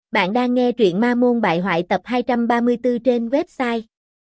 Bạn đang nghe truyện Ma Môn Bại Hoại tập 234 trên website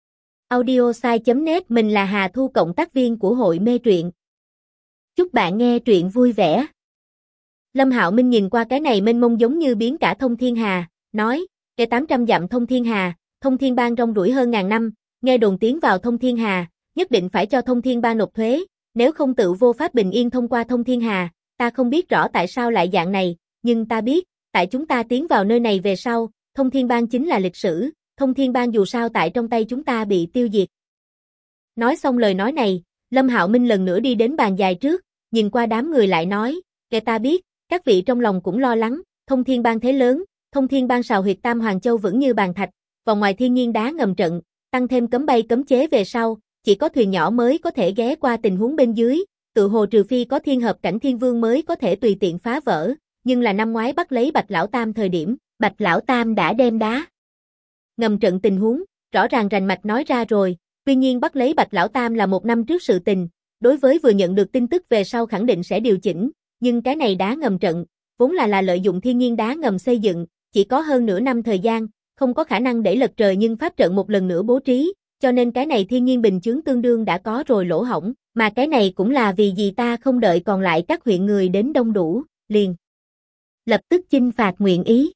audiosai.net. Mình là Hà Thu, cộng tác viên của hội mê truyện. Chúc bạn nghe truyện vui vẻ. Lâm Hạo Minh nhìn qua cái này mênh mông giống như biến cả thông thiên hà, nói, kể 800 dặm thông thiên hà, thông thiên bang rong ruổi hơn ngàn năm, nghe đồn tiến vào thông thiên hà, nhất định phải cho thông thiên bang nộp thuế, nếu không tự vô pháp bình yên thông qua thông thiên hà. Ta không biết rõ tại sao lại dạng này, nhưng ta biết, tại chúng ta tiến vào nơi này về sau, thông thiên bang chính là lịch sử, thông thiên bang dù sao tại trong tay chúng ta bị tiêu diệt. Nói xong lời nói này, Lâm Hạo Minh lần nữa đi đến bàn dài trước, nhìn qua đám người lại nói, kể ta biết, các vị trong lòng cũng lo lắng, thông thiên bang thế lớn, thông thiên bang sào huyệt Tam Hoàng Châu vững như bàn thạch, vòng ngoài thiên nhiên đá ngầm trận, tăng thêm cấm bay cấm chế về sau, chỉ có thuyền nhỏ mới có thể ghé qua tình huống bên dưới, tự hồ trừ phi có thiên hợp cảnh thiên vương mới có thể tùy tiện phá vỡ. Nhưng là năm ngoái bắt lấy Bạch Lão Tam thời điểm, Bạch Lão Tam đã đem đá ngầm trận tình huống, rõ ràng rành mạch nói ra rồi, tuy nhiên bắt lấy Bạch Lão Tam là 1 năm trước sự tình, đối với vừa nhận được tin tức về sau khẳng định sẽ điều chỉnh, nhưng cái này đá ngầm trận, vốn là lợi dụng thiên nhiên đá ngầm xây dựng, chỉ có hơn nửa năm thời gian, không có khả năng để lật trời nhưng pháp trận một lần nữa bố trí, cho nên cái này thiên nhiên bình chướng tương đương đã có rồi lỗ hổng, mà cái này cũng là vì gì ta không đợi còn lại các huyện người đến đông đủ, liền lập tức chinh phạt nguyện ý.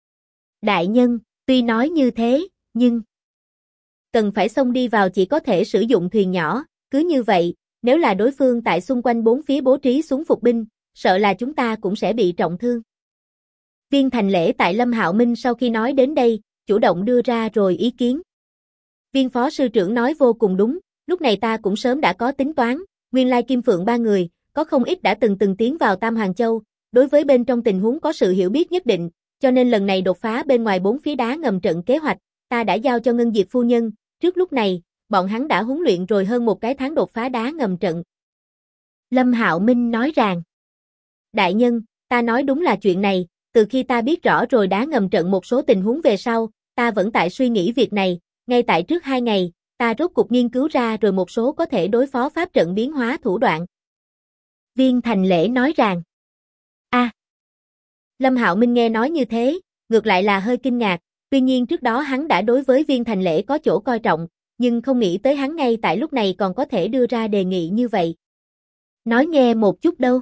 Đại nhân, tuy nói như thế, nhưng cần phải xông đi vào chỉ có thể sử dụng thuyền nhỏ, cứ như vậy, nếu là đối phương tại xung quanh bốn phía bố trí xuống phục binh, sợ là chúng ta cũng sẽ bị trọng thương. Viên Thành Lễ tại Lâm Hạo Minh sau khi nói đến đây, chủ động đưa ra rồi ý kiến. Viên phó sư trưởng nói vô cùng đúng, lúc này ta cũng sớm đã có tính toán, nguyên lai Kim Phượng ba người, có không ít đã từng tiến vào Tam Hoàng Châu, đối với bên trong tình huống có sự hiểu biết nhất định, cho nên lần này đột phá bên ngoài bốn phía đá ngầm trận kế hoạch, ta đã giao cho Ngân Diệt phu nhân, trước lúc này, bọn hắn đã huấn luyện rồi hơn 1 cái tháng đột phá đá ngầm trận. Lâm Hạo Minh nói rằng, đại nhân, ta nói đúng là chuyện này, từ khi ta biết rõ rồi đá ngầm trận một số tình huống về sau, ta vẫn tại suy nghĩ việc này, ngay tại trước 2 ngày, ta rốt cuộc nghiên cứu ra rồi một số có thể đối phó pháp trận biến hóa thủ đoạn. Viên Thành Lễ nói rằng, Lâm Hạo Minh nghe nói như thế, ngược lại là hơi kinh ngạc, tuy nhiên trước đó hắn đã đối với Viên Thành Lễ có chỗ coi trọng, nhưng không nghĩ tới hắn ngay tại lúc này còn có thể đưa ra đề nghị như vậy. Nói nghe một chút đâu?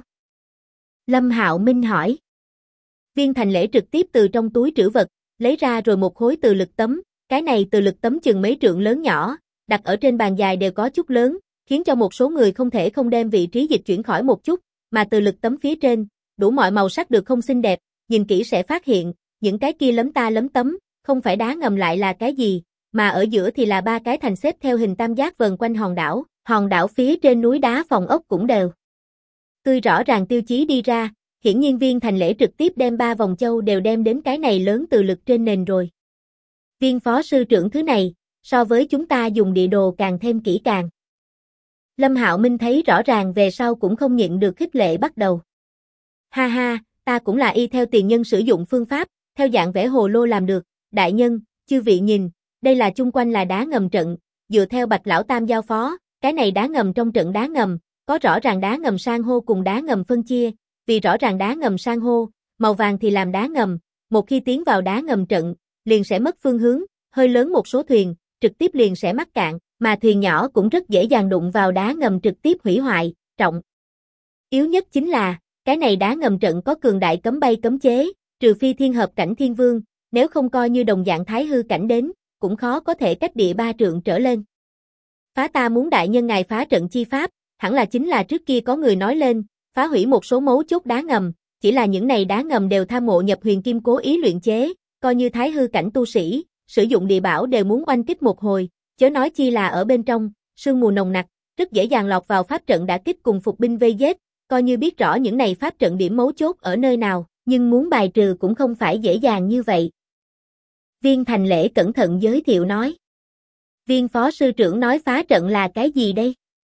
Lâm Hạo Minh hỏi. Viên Thành Lễ trực tiếp từ trong túi trữ vật, lấy ra rồi một khối từ lực tấm, cái này từ lực tấm chừng mấy trượng lớn nhỏ, đặt ở trên bàn dài đều có chút lớn, khiến cho một số người không thể không đem vị trí dịch chuyển khỏi một chút, mà từ lực tấm phía trên, đủ mọi màu sắc được không xinh đẹp, nhìn kỹ sẽ phát hiện, những cái kia lấm ta lấm tấm, không phải đá ngầm lại là cái gì, mà ở giữa thì là 3 cái thành xếp theo hình tam giác vần quanh hòn đảo phía trên núi đá phòng ốc cũng đều tươi rõ ràng tiêu chí đi ra, hiển nhiên Viên Thành Lễ trực tiếp đem 3 vòng châu đều đem đến cái này lớn từ lực trên nền rồi. Viên phó sư trưởng thứ này, so với chúng ta dùng địa đồ càng thêm kỹ càng. Lâm Hạo Minh thấy rõ ràng về sau cũng không nhịn được khích lệ bắt đầu. Ha ha, ta cũng là y theo tiền nhân sử dụng phương pháp, theo dạng vẽ hồ lô làm được, đại nhân, chư vị nhìn, đây là chung quanh là đá ngầm trận, dựa theo Bạch Lão Tam giao phó, cái này đá ngầm trong trận đá ngầm, có rõ ràng đá ngầm san hô cùng đá ngầm phân chia, vì rõ ràng đá ngầm san hô, màu vàng thì làm đá ngầm, một khi tiến vào đá ngầm trận, liền sẽ mất phương hướng, hơi lớn một số thuyền, trực tiếp liền sẽ mắc cạn, mà thuyền nhỏ cũng rất dễ dàng đụng vào đá ngầm trực tiếp hủy hoại, trọng yếu nhất chính là cái này đá ngầm trận có cường đại cấm bay cấm chế, trừ phi thiên hợp cảnh thiên vương, nếu không coi như đồng dạng thái hư cảnh đến, cũng khó có thể cách địa 3 trượng trở lên. Phá ta muốn đại nhân ngài phá trận chi pháp, hẳn là chính là trước kia có người nói lên, phá hủy một số mấu chốt đá ngầm, chỉ là những này đá ngầm đều tham mộ nhập huyền kim cố ý luyện chế, coi như thái hư cảnh tu sĩ, sử dụng địa bảo đều muốn oanh kích một hồi, chớ nói chi là ở bên trong, sương mù nồng nặc, rất dễ dàng lọt vào pháp trận đã kích cùng phục binh vây giết. Coi như biết rõ những này pháp trận điểm mấu chốt ở nơi nào, nhưng muốn bài trừ cũng không phải dễ dàng như vậy. Viên Thành Lễ cẩn thận giới thiệu nói. Viên phó sư trưởng nói phá trận là cái gì đây?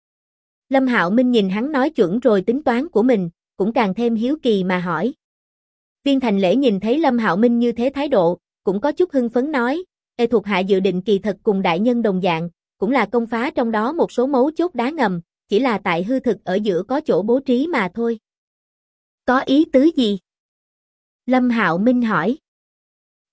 Lâm Hạo Minh nhìn hắn nói chuẩn rồi tính toán của mình, cũng càng thêm hiếu kỳ mà hỏi. Viên Thành Lễ nhìn thấy Lâm Hạo Minh như thế thái độ, cũng có chút hưng phấn nói, thuộc hạ dự định kỳ thật cùng đại nhân đồng dạng, cũng là công phá trong đó một số mấu chốt đá ngầm, chỉ là tại hư thực ở giữa có chỗ bố trí mà thôi. Có ý tứ gì? Lâm Hạo Minh hỏi.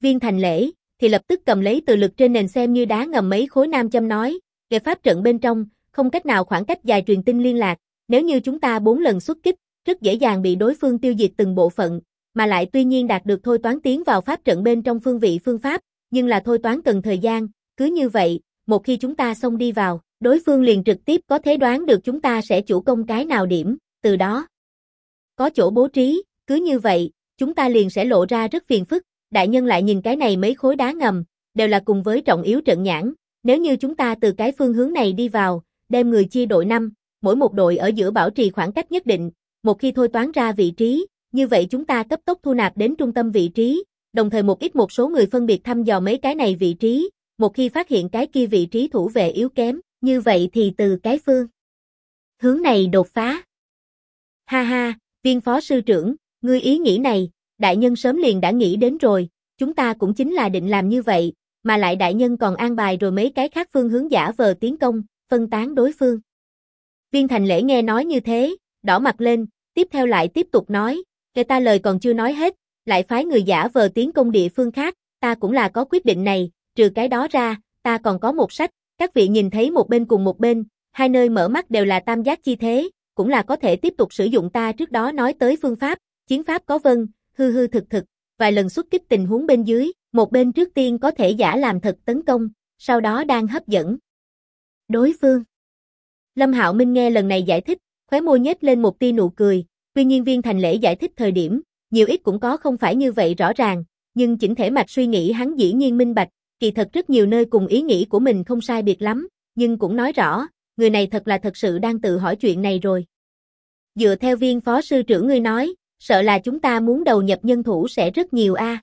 Viên Thành Lễ thì lập tức cầm lấy từ lực trên nền xem như đá ngầm mấy khối nam châm nói, về pháp trận bên trong, không cách nào khoảng cách dài truyền tin liên lạc, nếu như chúng ta 4 lần xuất kích, rất dễ dàng bị đối phương tiêu diệt từng bộ phận, mà lại tuy nhiên đạt được thôi toán tiến vào pháp trận bên trong phương vị phương pháp, nhưng là thôi toán cần thời gian, cứ như vậy, một khi chúng ta xông đi vào, đối phương liền trực tiếp có thể đoán được chúng ta sẽ chủ công cái nào điểm, từ đó có chỗ bố trí, cứ như vậy, chúng ta liền sẽ lộ ra rất phiền phức. Đại nhân lại nhìn cái này mấy khối đá ngầm, đều là cùng với trọng yếu trận nhãn, nếu như chúng ta từ cái phương hướng này đi vào, đem người chia đội 5, mỗi một đội ở giữa bảo trì khoảng cách nhất định, một khi thôi toán ra vị trí, như vậy chúng ta cấp tốc thu nạp đến trung tâm vị trí, đồng thời một số người phân biệt thăm dò mấy cái này vị trí, một khi phát hiện cái kia vị trí thủ vệ yếu kém, như vậy thì từ cái phương hướng này đột phá. Ha ha, Viên phó sư trưởng, ngươi ý nghĩ này, đại nhân sớm liền đã nghĩ đến rồi, chúng ta cũng chính là định làm như vậy, mà lại đại nhân còn an bài rồi mấy cái khác phương hướng giả vờ tiến công, phân tán đối phương. Viên Thành Lễ nghe nói như thế, đỏ mặt lên, tiếp theo lại tiếp tục nói, người ta lời còn chưa nói hết, lại phái người giả vờ tiến công địa phương khác, ta cũng là có quyết định này, trừ cái đó ra, ta còn có một sách, các vị nhìn thấy một bên cùng một bên, hai nơi mở mắt đều là tam giác chi thế, cũng là có thể tiếp tục sử dụng ta trước đó nói tới phương pháp, chiến pháp có vân, hư hư thực thực, vài lần xuất kích tình huống bên dưới, một bên trước tiên có thể giả làm thật tấn công, sau đó đang hấp dẫn đối phương. Lâm Hạo Minh nghe lần này giải thích, khóe môi nhếch lên một tia nụ cười, tuy nhiên Viên Thành Lễ giải thích thời điểm, nhiều ít cũng có không phải như vậy rõ ràng, nhưng chỉnh thể mạch suy nghĩ hắn dĩ nhiên minh bạch, kỳ thật rất nhiều nơi cùng ý nghĩ của mình không sai biệt lắm, nhưng cũng nói rõ, người này thật sự đang tự hỏi chuyện này rồi. Dựa theo Viên phó sư trưởng ngươi nói, sợ là chúng ta muốn đầu nhập nhân thủ sẽ rất nhiều a.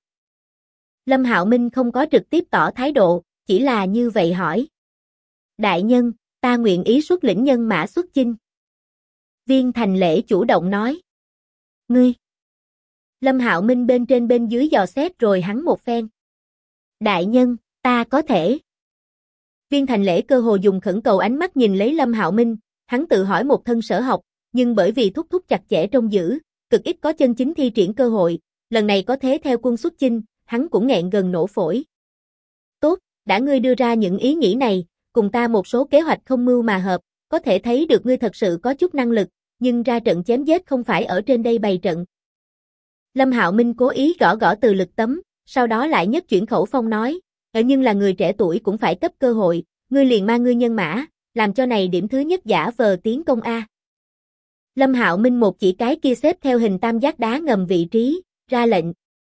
Lâm Hạo Minh không có trực tiếp tỏ thái độ, chỉ là như vậy hỏi. Đại nhân, ta nguyện ý xuất lĩnh nhân mã xuất chinh. Viên Thành Lễ chủ động nói. Ngươi. Lâm Hạo Minh bên trên bên dưới dò xét rồi hắn một phen. Đại nhân, ta có thể. Viên Thành Lễ cơ hồ dùng khẩn cầu ánh mắt nhìn lấy Lâm Hạo Minh, hắn tự hỏi một thân sở học, nhưng bởi vì thúc chặt chẽ trông giữ, cực ít có chân chính thi triển cơ hội, lần này có thế theo quân xuất chinh, hắn cũng nghẹn gần nổ phổi. Tốt, đã ngươi đưa ra những ý nghĩ này, cùng ta một số kế hoạch không mưu mà hợp, có thể thấy được ngươi thật sự có chút năng lực, nhưng ra trận chém giết không phải ở trên đây bày trận. Lâm Hạo Minh cố ý gõ từ lực tấm, sau đó lại nhất chuyển khẩu phong nói, nhưng là người trẻ tuổi cũng phải cấp cơ hội, ngươi liền mang ngươi nhân mã, làm cho này điểm thứ nhất giả vờ tiến công A. Lâm Hạo Minh một chỉ cái kia xếp theo hình tam giác đá ngầm vị trí, ra lệnh.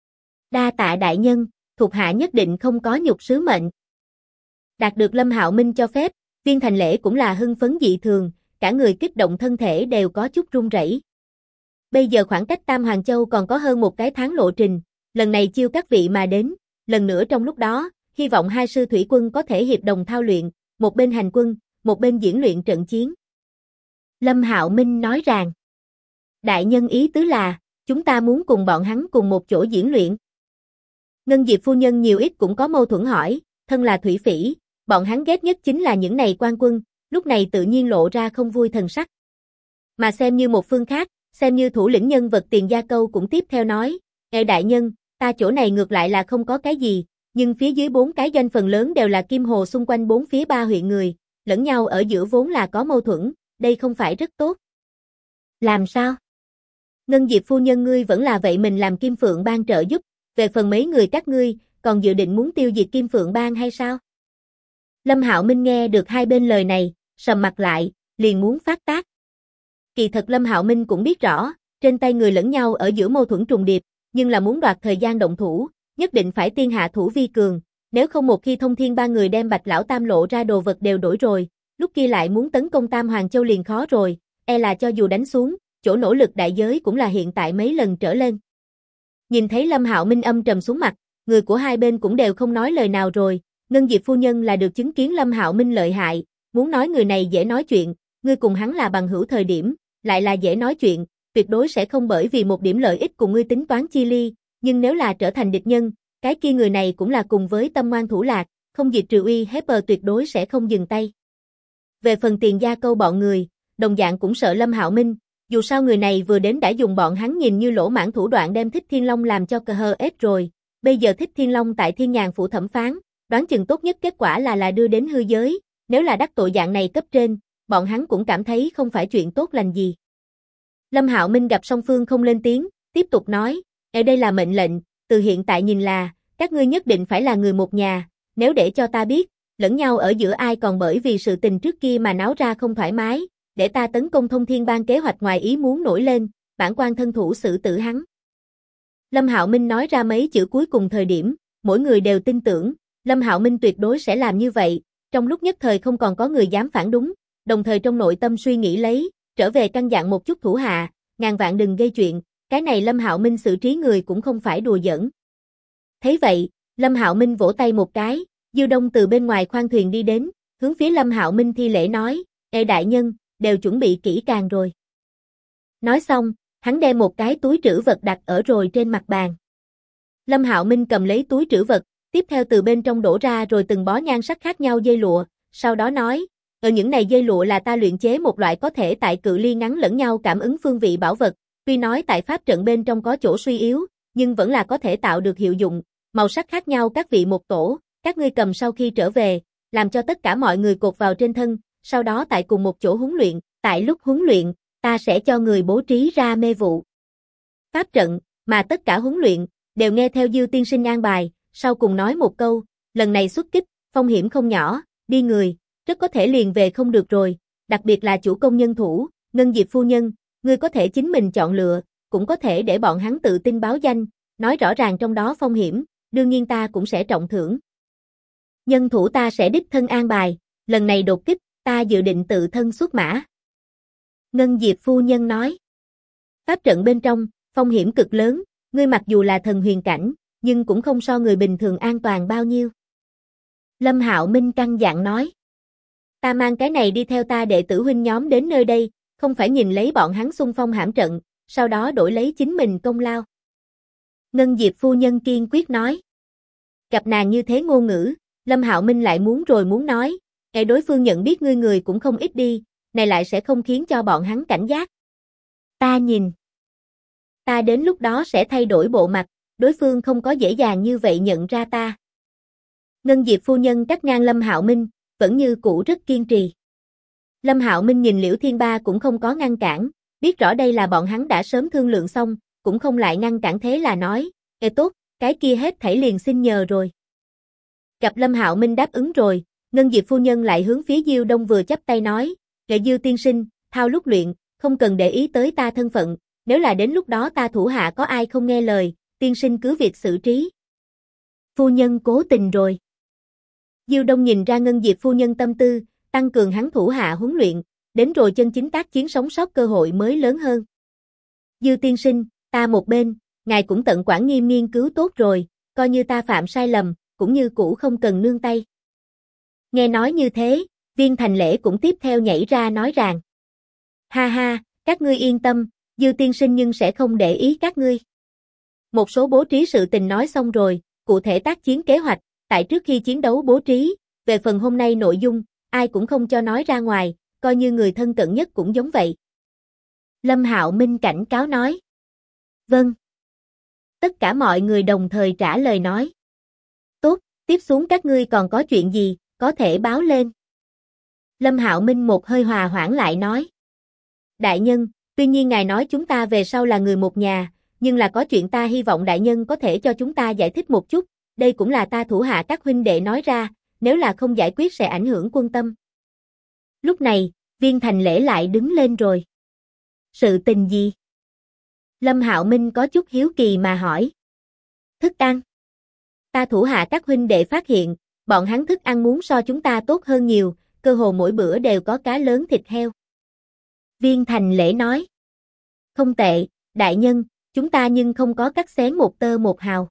Đa tạ đại nhân, thuộc hạ nhất định không có nhục sứ mệnh. Đạt được Lâm Hạo Minh cho phép, Viên Thành Lễ cũng là hưng phấn dị thường, cả người kích động thân thể đều có chút run rẩy. Bây giờ khoảng cách Tam Hoàng Châu còn có hơn một cái tháng lộ trình, lần này chiêu các vị mà đến, lần nữa trong lúc đó, hy vọng hai sư thủy quân có thể hiệp đồng thao luyện, một bên hành quân, một bên diễn luyện trận chiến. Lâm Hạo Minh nói rằng, đại nhân ý tứ là, chúng ta muốn cùng bọn hắn cùng một chỗ diễn luyện. Ngân Diệp phu nhân nhiều ít cũng có mâu thuẫn hỏi, thân là thủy phỉ, bọn hắn ghét nhất chính là những này quan quân, lúc này tự nhiên lộ ra không vui thần sắc. Mà xem như một phương khác, xem như thủ lĩnh nhân vật Tiền Gia Câu cũng tiếp theo nói, đại nhân, ta chỗ này ngược lại là không có cái gì, nhưng phía dưới 4 cái doanh phần lớn đều là Kim Hồ xung quanh 4 phía 3 huyện người, lẫn nhau ở giữa vốn là có mâu thuẫn, đây không phải rất tốt. Làm sao? Ngân Diệp phu nhân ngươi vẫn là vậy mình làm Kim Phượng Bang trợ giúp, về phần mấy người các ngươi, còn dự định muốn tiêu diệt Kim Phượng Bang hay sao? Lâm Hạo Minh nghe được hai bên lời này, sầm mặt lại, liền muốn phát tác. Kỳ thật Lâm Hạo Minh cũng biết rõ, trên tay người lẫn nhau ở giữa mâu thuẫn trùng điệp, nhưng là muốn đoạt thời gian động thủ, nhất định phải tiên hạ thủ vi cường, nếu không một khi Thông Thiên ba người đem Bạch Lão Tam lộ ra đồ vật đều đổi rồi, lúc kia lại muốn tấn công Tam Hoàng Châu liền khó rồi, e là cho dù đánh xuống, chỗ nỗ lực đại giới cũng là hiện tại mấy lần trở lên. Nhìn thấy Lâm Hạo Minh âm trầm xuống mặt, người của hai bên cũng đều không nói lời nào rồi, Ngân Diệp phu nhân là được chứng kiến Lâm Hạo Minh lợi hại, muốn nói người này dễ nói chuyện, ngươi cùng hắn là bằng hữu thời điểm, lại là dễ nói chuyện, tuyệt đối sẽ không bởi vì một điểm lợi ích cùng ngươi tính toán chi ly, nhưng nếu là trở thành địch nhân, cái kia người này cũng là cùng với tâm ngoan thủ lạc, không diệt trừ uy hiếp tuyệt đối sẽ không dừng tay. Về phần Tiền Gia Câu bọn người, đồng dạng cũng sợ Lâm Hạo Minh, dù sao người này vừa đến đã dùng bọn hắn nhìn như lỗ mãng thủ đoạn đem Thích Thiên Long làm cho cờ hờ ết rồi, bây giờ Thích Thiên Long tại Thiên Nhàn phủ thẩm phán, đoán chừng tốt nhất kết quả là đưa đến hư giới, nếu là đắc tội dạng này cấp trên, bọn hắn cũng cảm thấy không phải chuyện tốt lành gì. Lâm Hạo Minh gặp song phương không lên tiếng, tiếp tục nói, ở đây là mệnh lệnh, từ hiện tại nhìn là, các ngươi nhất định phải là người một nhà, nếu để cho ta biết, lẫn nhau ở giữa ai còn bởi vì sự tình trước kia mà náo ra không thoải mái, để ta tấn công Thông Thiên Bang kế hoạch ngoài ý muốn nổi lên, bản quan thân thủ xử tử hắn. Lâm Hạo Minh nói ra mấy chữ cuối cùng thời điểm, mỗi người đều tin tưởng, Lâm Hạo Minh tuyệt đối sẽ làm như vậy, trong lúc nhất thời không còn có người dám phản đúng, đồng thời trong nội tâm suy nghĩ lấy, trở về căn dặn một chút thủ hạ, ngàn vạn đừng gây chuyện, cái này Lâm Hạo Minh xử trí người cũng không phải đùa giỡn. Thấy vậy, Lâm Hạo Minh vỗ tay một cái, Diêu Đông từ bên ngoài khoang thuyền đi đến, hướng phía Lâm Hạo Minh thi lễ nói, ê đại nhân, đều chuẩn bị kỹ càng rồi. Nói xong, hắn đem một cái túi trữ vật đặt ở rồi trên mặt bàn. Lâm Hạo Minh cầm lấy túi trữ vật, tiếp theo từ bên trong đổ ra rồi từng bó nhan sắc khác nhau dây lụa, sau đó nói, ở những này dây lụa là ta luyện chế một loại có thể tại cự ly ngắn lẫn nhau cảm ứng phương vị bảo vật, tuy nói tại pháp trận bên trong có chỗ suy yếu, nhưng vẫn là có thể tạo được hiệu dụng, màu sắc khác nhau các vị một tổ, các ngươi cầm sau khi trở về, làm cho tất cả mọi người cột vào trên thân, sau đó tại cùng một chỗ huấn luyện, tại lúc huấn luyện, ta sẽ cho người bố trí ra mê vụ pháp trận, mà tất cả huấn luyện, đều nghe theo Diêu tiên sinh an bài, sau cùng nói một câu, lần này xuất kích, phong hiểm không nhỏ, đi người, rất có thể liền về không được rồi, đặc biệt là chủ công nhân thủ, Ngân Diệp phu nhân, ngươi có thể chính mình chọn lựa, cũng có thể để bọn hắn tự tin báo danh, nói rõ ràng trong đó phong hiểm, đương nhiên ta cũng sẽ trọng thưởng. Nhân thủ ta sẽ đích thân an bài, lần này đột kích, ta dự định tự thân xuất mã. Ngân Diệp phu nhân nói, pháp trận bên trong, phong hiểm cực lớn, ngươi mặc dù là thần huyền cảnh, nhưng cũng không so người bình thường an toàn bao nhiêu. Lâm Hạo Minh căn dặn nói, ta mang cái này đi theo ta đệ tử huynh nhóm đến nơi đây, không phải nhìn lấy bọn hắn xung phong hãm trận, sau đó đổi lấy chính mình công lao. Ngân Diệp phu nhân kiên quyết nói, gặp nàng như thế ngôn ngữ, Lâm Hạo Minh lại muốn rồi muốn nói, đối phương nhận biết ngươi người cũng không ít đi, này lại sẽ không khiến cho bọn hắn cảnh giác. Ta nhìn, ta đến lúc đó sẽ thay đổi bộ mặt, đối phương không có dễ dàng như vậy nhận ra ta. Ngân Diệp phu nhân cắt ngang Lâm Hạo Minh, vẫn như cũ rất kiên trì. Lâm Hạo Minh nhìn Liễu Thiên Ba cũng không có ngăn cản, biết rõ đây là bọn hắn đã sớm thương lượng xong, cũng không lại ngăn cản, thế là nói, tốt, cái kia hết thảy liền xin nhờ rồi. Gặp Lâm Hạo Minh đáp ứng rồi, Ngân Diệp phu nhân lại hướng phía Diêu Đông vừa chắp tay nói, Diêu tiên sinh, thao lúc luyện, không cần để ý tới ta thân phận, nếu là đến lúc đó ta thủ hạ có ai không nghe lời, tiên sinh cứ việc xử trí. Phu nhân cố tình rồi. Diêu Đông nhìn ra Ngân Diệp phu nhân tâm tư, tăng cường hắn thủ hạ huấn luyện, đến rồi chân chính tác chiến sống sót cơ hội mới lớn hơn. Diêu tiên sinh, ta một bên, ngài cũng tận quản nghiêm nghiên cứu tốt rồi, coi như ta phạm sai lầm, cũng như cũ không cần nương tay. Nghe nói như thế, Viên Thành Lễ cũng tiếp theo nhảy ra nói rằng, ha ha, các ngươi yên tâm, Diêu tiên sinh nhưng sẽ không để ý các ngươi. Một số bố trí sự tình nói xong rồi, cụ thể tác chiến kế hoạch, tại trước khi chiến đấu bố trí, về phần hôm nay nội dung, ai cũng không cho nói ra ngoài, coi như người thân cận nhất cũng giống vậy. Lâm Hạo Minh cảnh cáo nói. Vâng. Tất cả mọi người đồng thời trả lời nói. Tốt, tiếp xuống các ngươi còn có chuyện gì, có thể báo lên. Lâm Hạo Minh một hơi hòa hoãn lại nói. Đại nhân, tuy nhiên ngài nói chúng ta về sau là người một nhà, nhưng là có chuyện ta hy vọng đại nhân có thể cho chúng ta giải thích một chút, đây cũng là ta thủ hạ các huynh đệ nói ra, nếu là không giải quyết sẽ ảnh hưởng quân tâm. Lúc này, Viên Thành Lễ lại đứng lên rồi. Sự tình gì? Lâm Hạo Minh có chút hiếu kỳ mà hỏi. Thức ăn. Ta thủ hạ các huynh đệ phát hiện, bọn hắn thức ăn muốn so chúng ta tốt hơn nhiều, cơ hồ mỗi bữa đều có cá lớn thịt heo. Viên Thành Lễ nói. Không tệ, đại nhân, chúng ta nhưng không có cắt xén một tơ một hào.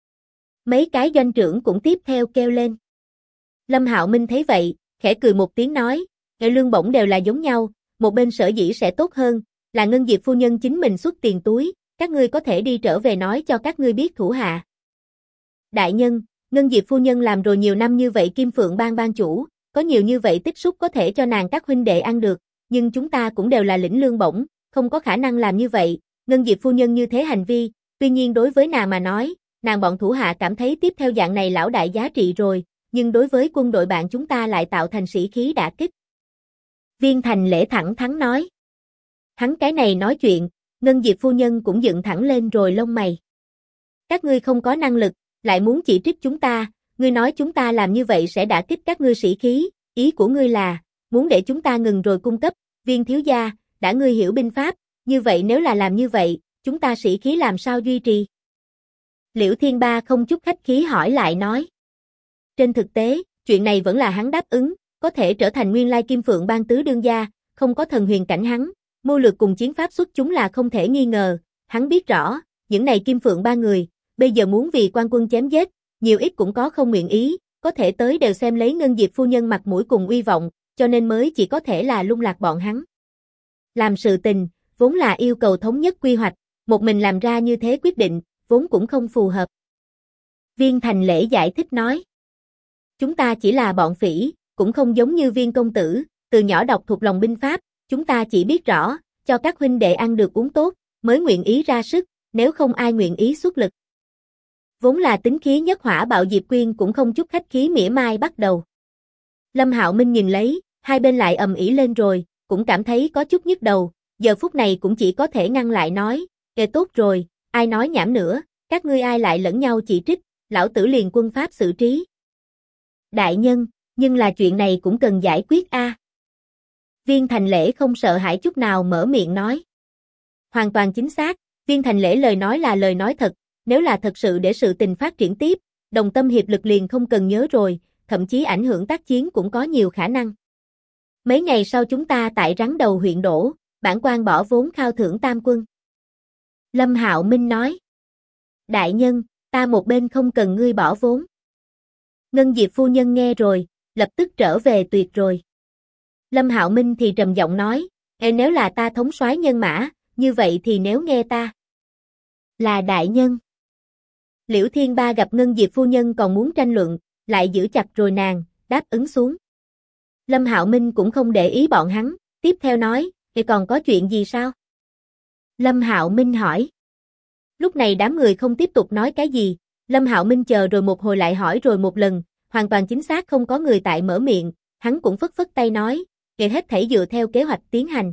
Mấy cái doanh trưởng cũng tiếp theo kêu lên. Lâm Hạo Minh thấy vậy, khẽ cười một tiếng nói, lương bổng đều là giống nhau, một bên sở dĩ sẽ tốt hơn, là Ngân Diệp phu nhân chính mình xuất tiền túi, các ngươi có thể đi trở về nói cho các ngươi biết thủ hạ. Đại nhân, Ngân Diệp phu nhân làm rồi nhiều năm như vậy Kim Phượng Bang ban chủ, có nhiều như vậy tích xúc có thể cho nàng các huynh đệ ăn được, nhưng chúng ta cũng đều là lĩnh lương bổng, không có khả năng làm như vậy, Ngân Diệp phu nhân như thế hành vi, tuy nhiên đối với nàng mà nói, nàng bọn thủ hạ cảm thấy tiếp theo dạng này lão đại giá trị rồi, nhưng đối với quân đội bạn chúng ta lại tạo thành sĩ khí đả kích. Viên Thành Lễ thẳng thắn nói. Hắn cái này nói chuyện, Ngân Diệp phu nhân cũng dựng thẳng lên rồi lông mày. Các ngươi không có năng lực, lại muốn chỉ trích chúng ta, ngươi nói chúng ta làm như vậy sẽ đả kích các ngươi sĩ khí, ý của ngươi là, muốn để chúng ta ngừng rồi cung cấp, Viên thiếu gia, đã ngươi hiểu binh pháp, như vậy nếu là làm như vậy, chúng ta sĩ khí làm sao duy trì? Liễu Thiên Ba không chút khách khí hỏi lại nói. Trên thực tế, chuyện này vẫn là hắn đáp ứng, có thể trở thành nguyên lai Kim Phượng Bang tứ đương gia, không có thần huyền cảnh hắn, mưu lược cùng chiến pháp xuất chúng là không thể nghi ngờ, hắn biết rõ, những này Kim Phượng Bang người, bây giờ muốn vì quan quân chém giết, nhiều ít cũng có không nguyện ý, có thể tới đều xem lấy Ngân Diệp phu nhân mặt mũi cùng uy vọng, cho nên mới chỉ có thể là lung lạc bọn hắn. Làm sự tình, vốn là yêu cầu thống nhất quy hoạch, một mình làm ra như thế quyết định, vốn cũng không phù hợp. Viên Thành Lễ giải thích nói. Chúng ta chỉ là bọn phỉ, cũng không giống như Viên công tử, từ nhỏ đọc thuộc lòng binh pháp, chúng ta chỉ biết rõ, cho các huynh đệ ăn được uống tốt, mới nguyện ý ra sức, nếu không ai nguyện ý xuất lực. Vốn là tính khí nhất hỏa bạo Diệp Quyên cũng không chút khách khí mỉa mai bắt đầu. Lâm Hạo Minh nhìn lấy, hai bên lại ầm ĩ lên rồi, cũng cảm thấy có chút nhức đầu, giờ phút này cũng chỉ có thể ngăn lại nói, tốt rồi, ai nói nhảm nữa, các ngươi ai lại lẫn nhau chỉ trích, lão tử liền quân pháp xử trí. Đại nhân, nhưng là chuyện này cũng cần giải quyết a. Viên Thành Lễ không sợ hãi chút nào mở miệng nói. Hoàn toàn chính xác, Viên Thành Lễ lời nói là lời nói thật, nếu là thật sự để sự tình phát triển tiếp, đồng tâm hiệp lực liền không cần nhớ rồi, thậm chí ảnh hưởng tác chiến cũng có nhiều khả năng. Mấy ngày sau chúng ta tại Rắn Đầu huyện đổ, bản quan bỏ vốn khao thưởng tam quân. Lâm Hạo Minh nói. Đại nhân, ta một bên không cần ngươi bỏ vốn. Ngân Diệp phu nhân nghe rồi, lập tức trở về tuyệt rồi. Lâm Hạo Minh thì trầm giọng nói, nếu là ta thống soái nhân mã, như vậy thì nếu nghe ta là đại nhân. Liễu Thiên Ba gặp Ngân Diệp phu nhân còn muốn tranh luận, lại giữ chặt rồi nàng, đáp ứng xuống. Lâm Hạo Minh cũng không để ý bọn hắn, tiếp theo nói, còn có chuyện gì sao? Lâm Hạo Minh hỏi. Lúc này đám người không tiếp tục nói cái gì, Lâm Hạo Minh chờ rồi một hồi lại hỏi rồi một lần, hoàn toàn chính xác không có người tại mở miệng, hắn cũng phất phất tay nói, hết thảy dựa theo kế hoạch tiến hành.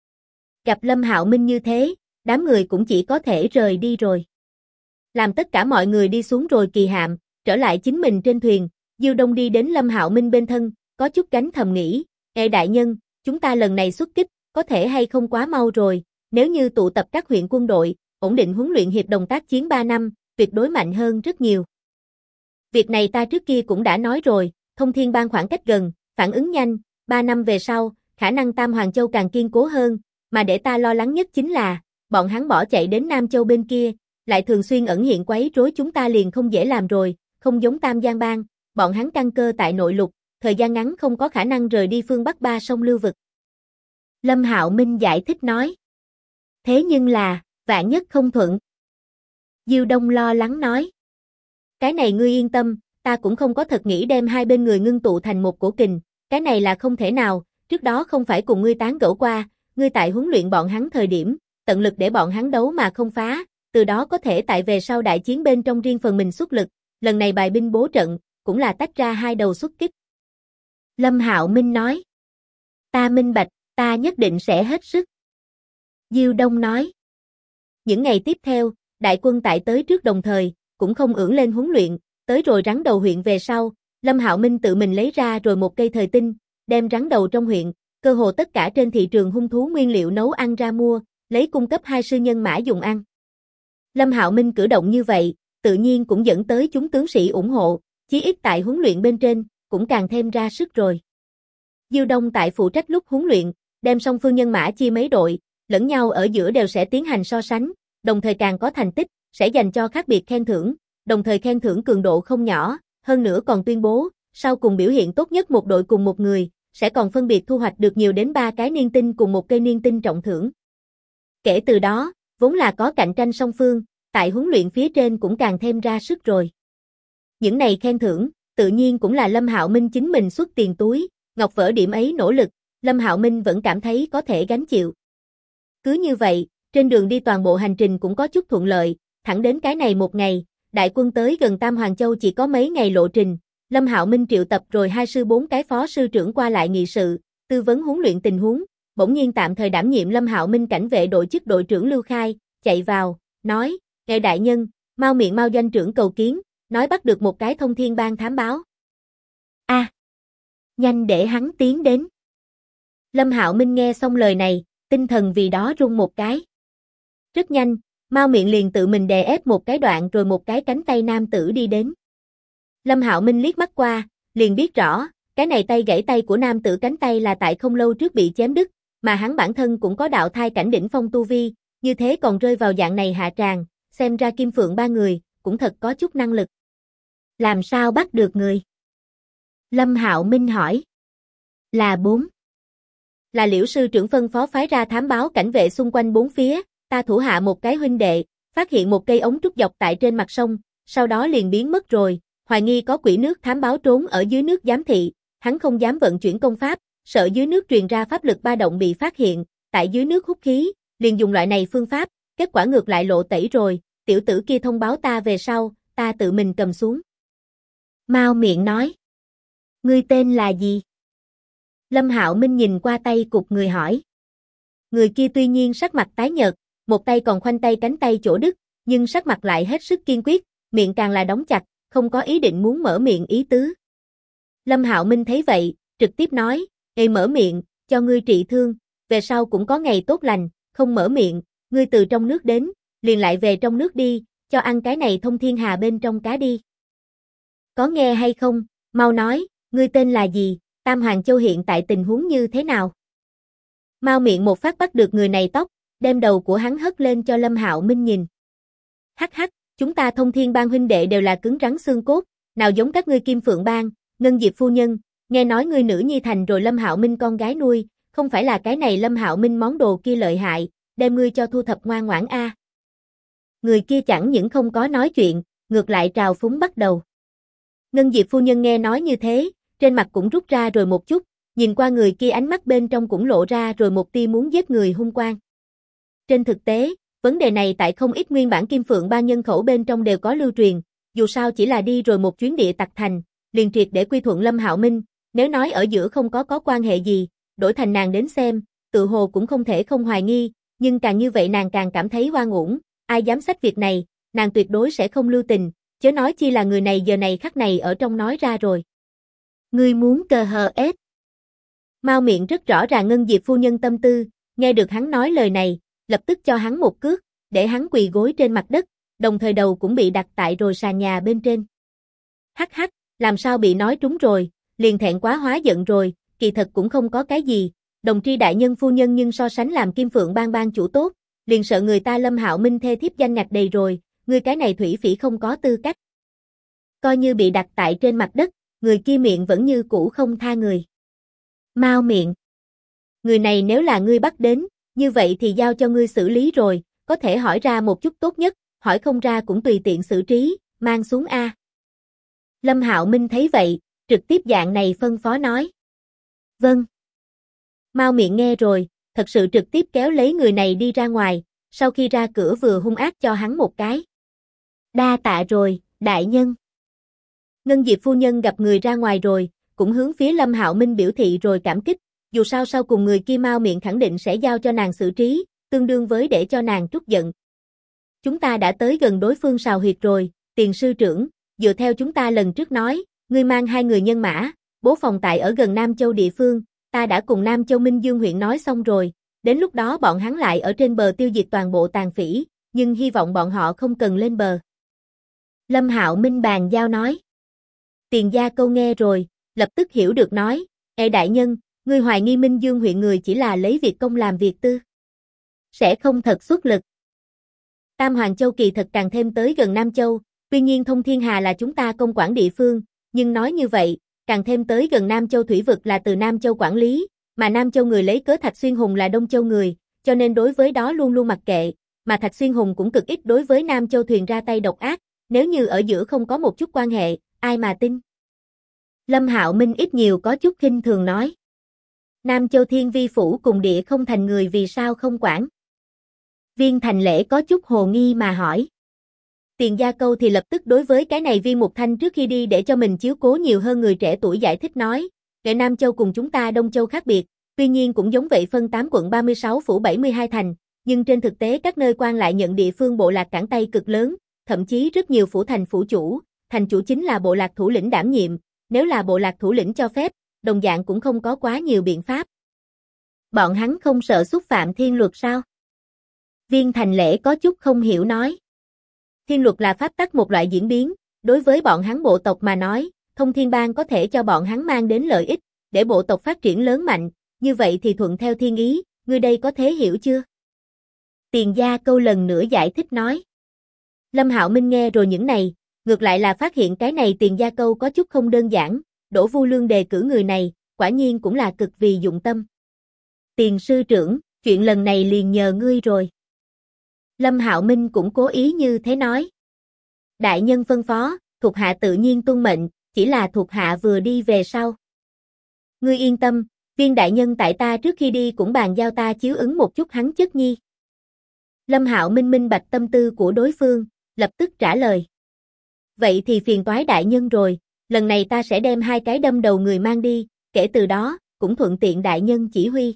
Gặp Lâm Hạo Minh như thế, đám người cũng chỉ có thể rời đi rồi. Làm tất cả mọi người đi xuống rồi kỳ hạm, trở lại chính mình trên thuyền, Diêu Đông đi đến Lâm Hạo Minh bên thân, có chút gánh thầm nghĩ, đại nhân, chúng ta lần này xuất kích, có thể hay không quá mau rồi, nếu như tụ tập các huyện quân đội, ổn định huấn luyện hiệp đồng tác chiến 3 năm, tuyệt đối mạnh hơn rất nhiều. Việc này ta trước kia cũng đã nói rồi, Thông Thiên Bang khoảng cách gần, phản ứng nhanh, 3 năm về sau, khả năng Tam Hoàng Châu càng kiên cố hơn, mà để ta lo lắng nhất chính là, bọn hắn bỏ chạy đến Nam Châu bên kia, lại thường xuyên ẩn hiện quấy rối chúng ta liền không dễ làm rồi, không giống Tam Giang Bang, bọn hắn căn cơ tại nội lục, thời gian ngắn không có khả năng rời đi phương Bắc ba sông lưu vực. Lâm Hạo Minh giải thích nói. Thế nhưng là, vạn nhất không thuận. Diêu Đông lo lắng nói. Cái này ngươi yên tâm, ta cũng không có thật nghĩ đem hai bên người ngưng tụ thành một cổ kình, cái này là không thể nào, trước đó không phải cùng ngươi tán gẫu qua, ngươi tại huấn luyện bọn hắn thời điểm, tận lực để bọn hắn đấu mà không phá, từ đó có thể tại về sau đại chiến bên trong riêng phần mình xuất lực, lần này bài binh bố trận, cũng là tách ra hai đầu xuất kích. Lâm Hạo Minh nói. Ta minh bạch, ta nhất định sẽ hết sức. Diêu Đông nói. Những ngày tiếp theo, đại quân tại tới trước đồng thời, cũng không ưỡn lên huấn luyện, tới rồi Rắn Đầu huyện về sau, Lâm Hạo Minh tự mình lấy ra rồi một cây thời tinh, đem Rắn Đầu trong huyện, cơ hồ tất cả trên thị trường hung thú nguyên liệu nấu ăn ra mua, lấy cung cấp hai sư nhân mã dùng ăn. Lâm Hạo Minh cử động như vậy, tự nhiên cũng dẫn tới chúng tướng sĩ ủng hộ, chí ít tại huấn luyện bên trên, cũng càng thêm ra sức rồi. Diêu Đông tại phụ trách lúc huấn luyện, đem song phương nhân mã chia mấy đội, lẫn nhau ở giữa đều sẽ tiến hành so sánh, đồng thời càng có thành tích, sẽ dành cho khác biệt khen thưởng, đồng thời khen thưởng cường độ không nhỏ, hơn nữa còn tuyên bố, sau cùng biểu hiện tốt nhất một đội cùng một người, sẽ còn phân biệt thu hoạch được nhiều đến 3 cái niên tinh cùng một cây niên tinh trọng thưởng. Kể từ đó, vốn là có cạnh tranh song phương, tại huấn luyện phía trên cũng càng thêm ra sức rồi. Những này khen thưởng, tự nhiên cũng là Lâm Hạo Minh chính mình xuất tiền túi, ngọc vỡ điểm ấy nỗ lực, Lâm Hạo Minh vẫn cảm thấy có thể gánh chịu. Cứ như vậy, trên đường đi toàn bộ hành trình cũng có chút thuận lợi, thẳng đến cái này một ngày, đại quân tới gần Tam Hoàng Châu chỉ có mấy ngày lộ trình, Lâm Hạo Minh triệu tập rồi 2 sư 4 cái phó sư trưởng qua lại nghị sự, tư vấn huấn luyện tình huống, bỗng nhiên tạm thời đảm nhiệm Lâm Hạo Minh cảnh vệ đội chức đội trưởng Lưu Khai, chạy vào, nói, "Ngài đại nhân, Mao Miện Mao doanh trưởng cầu kiến, nói bắt được một cái thông thiên bang thám báo." A, nhanh để hắn tiến đến. Lâm Hạo Minh nghe xong lời này, tinh thần vì đó rung một cái. Rất nhanh, Mao Miện liền tự mình đè ép một cái đoạn rồi một cái cánh tay nam tử đi đến. Lâm Hạo Minh liếc mắt qua, liền biết rõ, cái này tay gãy tay của nam tử cánh tay là tại không lâu trước bị chém đứt, mà hắn bản thân cũng có đạo thai cảnh đỉnh phong tu vi, như thế còn rơi vào dạng này hạ tràng, xem ra Kim Phượng ba người, cũng thật có chút năng lực. Làm sao bắt được người? Lâm Hạo Minh hỏi. Là 4. Là Liễu sư trưởng phân phó phái ra thám báo cảnh vệ xung quanh 4 phía, ta thủ hạ một cái huynh đệ, phát hiện một cây ống trúc dọc tại trên mặt sông, sau đó liền biến mất rồi, hoài nghi có quỷ nước thám báo trốn ở dưới nước giám thị, hắn không dám vận chuyển công pháp, sợ dưới nước truyền ra pháp lực ba động bị phát hiện, tại dưới nước hút khí, liền dùng loại này phương pháp, kết quả ngược lại lộ tẩy rồi, tiểu tử kia thông báo ta về sau, ta tự mình cầm xuống. Mao Miện nói. Ngươi tên là gì? Lâm Hạo Minh nhìn qua tay cục người hỏi. Người kia tuy nhiên sắc mặt tái nhợt, một tay còn khoanh tay cánh tay chỗ đứt, nhưng sắc mặt lại hết sức kiên quyết, miệng càng là đóng chặt, không có ý định muốn mở miệng ý tứ. Lâm Hạo Minh thấy vậy, trực tiếp nói, "Ê mở miệng, cho ngươi trị thương, về sau cũng có ngày tốt lành, không mở miệng, ngươi từ trong nước đến, liền lại về trong nước đi, cho ăn cái này thông thiên hà bên trong cá đi." Có nghe hay không, mau nói, ngươi tên là gì, Tam Hoàng Châu hiện tại tình huống như thế nào? Mao Miện một phát bắt được người này tóc, đem đầu của hắn hất lên cho Lâm Hạo Minh nhìn. Hắc hắc, chúng ta thông thiên bang huynh đệ đều là cứng rắn xương cốt, nào giống các ngươi Kim Phượng bang, Ngân Diệp phu nhân, nghe nói ngươi nữ nhi thành rồi Lâm Hạo Minh con gái nuôi, không phải là cái này Lâm Hạo Minh món đồ kia lợi hại, đem ngươi cho thu thập ngoan ngoãn a. Người kia chẳng những không có nói chuyện, ngược lại trào phúng bắt đầu. Ngân Diệp phu nhân nghe nói như thế, trên mặt cũng rút ra rồi một chút, nhìn qua người kia ánh mắt bên trong cũng lộ ra rồi một tia muốn giết người hung quang. Trên thực tế, vấn đề này tại không ít nguyên bản Kim Phượng ba nhân khẩu bên trong đều có lưu truyền, dù sao chỉ là đi rồi một chuyến địa tặc thành, liền triệt để quy thuận Lâm Hạo Minh, nếu nói ở giữa không có quan hệ gì, đổi thành nàng đến xem, tự hồ cũng không thể không hoài nghi, nhưng càng như vậy nàng càng cảm thấy oan uổng, ai dám xách việc này, nàng tuyệt đối sẽ không lưu tình, chớ nói chi là người này giờ này khắc này ở trong nói ra rồi. Ngươi muốn cờ hờ ết. Mao Miện rất rõ ràng Ngân Diệp phu nhân tâm tư, nghe được hắn nói lời này, lập tức cho hắn một cước, để hắn quỳ gối trên mặt đất, đồng thời đầu cũng bị đặt tại rồi sàn nhà bên trên. Hắc hắc, làm sao bị nói trúng rồi, liền thẹn quá hóa giận rồi, kỳ thật cũng không có cái gì, đồng tri đại nhân phu nhân nhưng so sánh làm Kim Phượng bang bang chủ tốt, liền sợ người ta Lâm Hạo Minh thê thiếp danh ngạch đầy rồi, ngươi cái này thủy phỉ không có tư cách. Coi như bị đặt tại trên mặt đất, người kia miệng vẫn như cũ không tha người. Mao Miện. Người này nếu là ngươi bắt đến, như vậy thì giao cho ngươi xử lý rồi, có thể hỏi ra một chút tốt nhất, hỏi không ra cũng tùy tiện xử trí, mang xuống A. Lâm Hạo Minh thấy vậy, trực tiếp dạng này phân phó nói. Vâng. Mao Miện nghe rồi, thật sự trực tiếp kéo lấy người này đi ra ngoài, sau khi ra cửa vừa hung ác cho hắn một cái. Đa tạ rồi, đại nhân. Ngân Diệp phu nhân gặp người ra ngoài rồi, cũng hướng phía Lâm Hạo Minh biểu thị rồi cảm kích, dù sao sau cùng người kia Mao Miện khẳng định sẽ giao cho nàng xử trí, tương đương với để cho nàng trút giận. Chúng ta đã tới gần đối phương sào huyệt rồi, Tiền sư trưởng, dựa theo chúng ta lần trước nói, ngươi mang 2 người nhân mã, bố phòng tại ở gần Nam Châu địa phương, ta đã cùng Nam Châu Minh Dương huyện nói xong rồi, đến lúc đó bọn hắn lại ở trên bờ tiêu diệt toàn bộ tàn phỉ, nhưng hy vọng bọn họ không cần lên bờ. Lâm Hạo Minh bàn giao nói. Tiền Gia Câu nghe rồi, lập tức hiểu được nói, Ê đại nhân, ngươi hoài nghi Minh Dương huyện người chỉ là lấy việc công làm việc tư. Sẽ không thật xuất lực. Tam Hoàng Châu kỳ thật càng thêm tới gần Nam Châu, tuy nhiên Thông Thiên Hà là chúng ta công quản địa phương, nhưng nói như vậy, càng thêm tới gần Nam Châu thủy vực là từ Nam Châu quản lý, mà Nam Châu người lấy cớ Thạch Xuyên Hùng là Đông Châu người, cho nên đối với đó luôn luôn mặc kệ, mà Thạch Xuyên Hùng cũng cực ít đối với Nam Châu thuyền ra tay độc ác, nếu như ở giữa không có một chút quan hệ, ai mà tin. Lâm Hạo Minh ít nhiều có chút khinh thường nói. Nam Châu Thiên Vi Phủ cùng địa không thành người vì sao không quản? Viên Thành Lễ có chút hồ nghi mà hỏi. Tiền Gia Câu thì lập tức đối với cái này Viên Mục Thanh trước khi đi để cho mình chiếu cố nhiều hơn người trẻ tuổi giải thích nói, Nghệ Nam Châu cùng chúng ta Đông Châu khác biệt, tuy nhiên cũng giống vậy phân 8 quận 36 phủ 72 thành, nhưng trên thực tế các nơi quan lại nhận địa phương bộ lạc cản tay cực lớn, thậm chí rất nhiều phủ thành chủ chính là bộ lạc thủ lĩnh đảm nhiệm, nếu là bộ lạc thủ lĩnh cho phép, đồng dạng cũng không có quá nhiều biện pháp. Bọn hắn không sợ xúc phạm thiên luật sao? Viên Thành Lễ có chút không hiểu nói. Thiên luật là pháp tắc một loại diễn biến, đối với bọn hắn bộ tộc mà nói, Thông Thiên Bang có thể cho bọn hắn mang đến lợi ích, để bộ tộc phát triển lớn mạnh, như vậy thì thuận theo thiên ý, ngươi đây có thể hiểu chưa? Tiền Gia Câu lần nữa giải thích nói. Lâm Hạo Minh nghe rồi những này, ngược lại là phát hiện cái này Tiền Gia Câu có chút không đơn giản, Đỗ Vu Lương đề cử người này, quả nhiên cũng là cực vì dụng tâm. Tiền sư trưởng, chuyện lần này liền nhờ ngươi rồi. Lâm Hạo Minh cũng cố ý như thế nói. Đại nhân phân phó, thuộc hạ tự nhiên tuân mệnh, chỉ là thuộc hạ vừa đi về sau. Ngươi yên tâm, Viên đại nhân tại ta trước khi đi cũng bàn giao ta chiếu ứng một chút hắn chất nhi. Lâm Hạo Minh minh bạch tâm tư của đối phương, lập tức trả lời. Vậy thì phiền toái đại nhân rồi, lần này ta sẽ đem 2 cái đâm đầu người mang đi, kể từ đó, cũng thuận tiện đại nhân chỉ huy.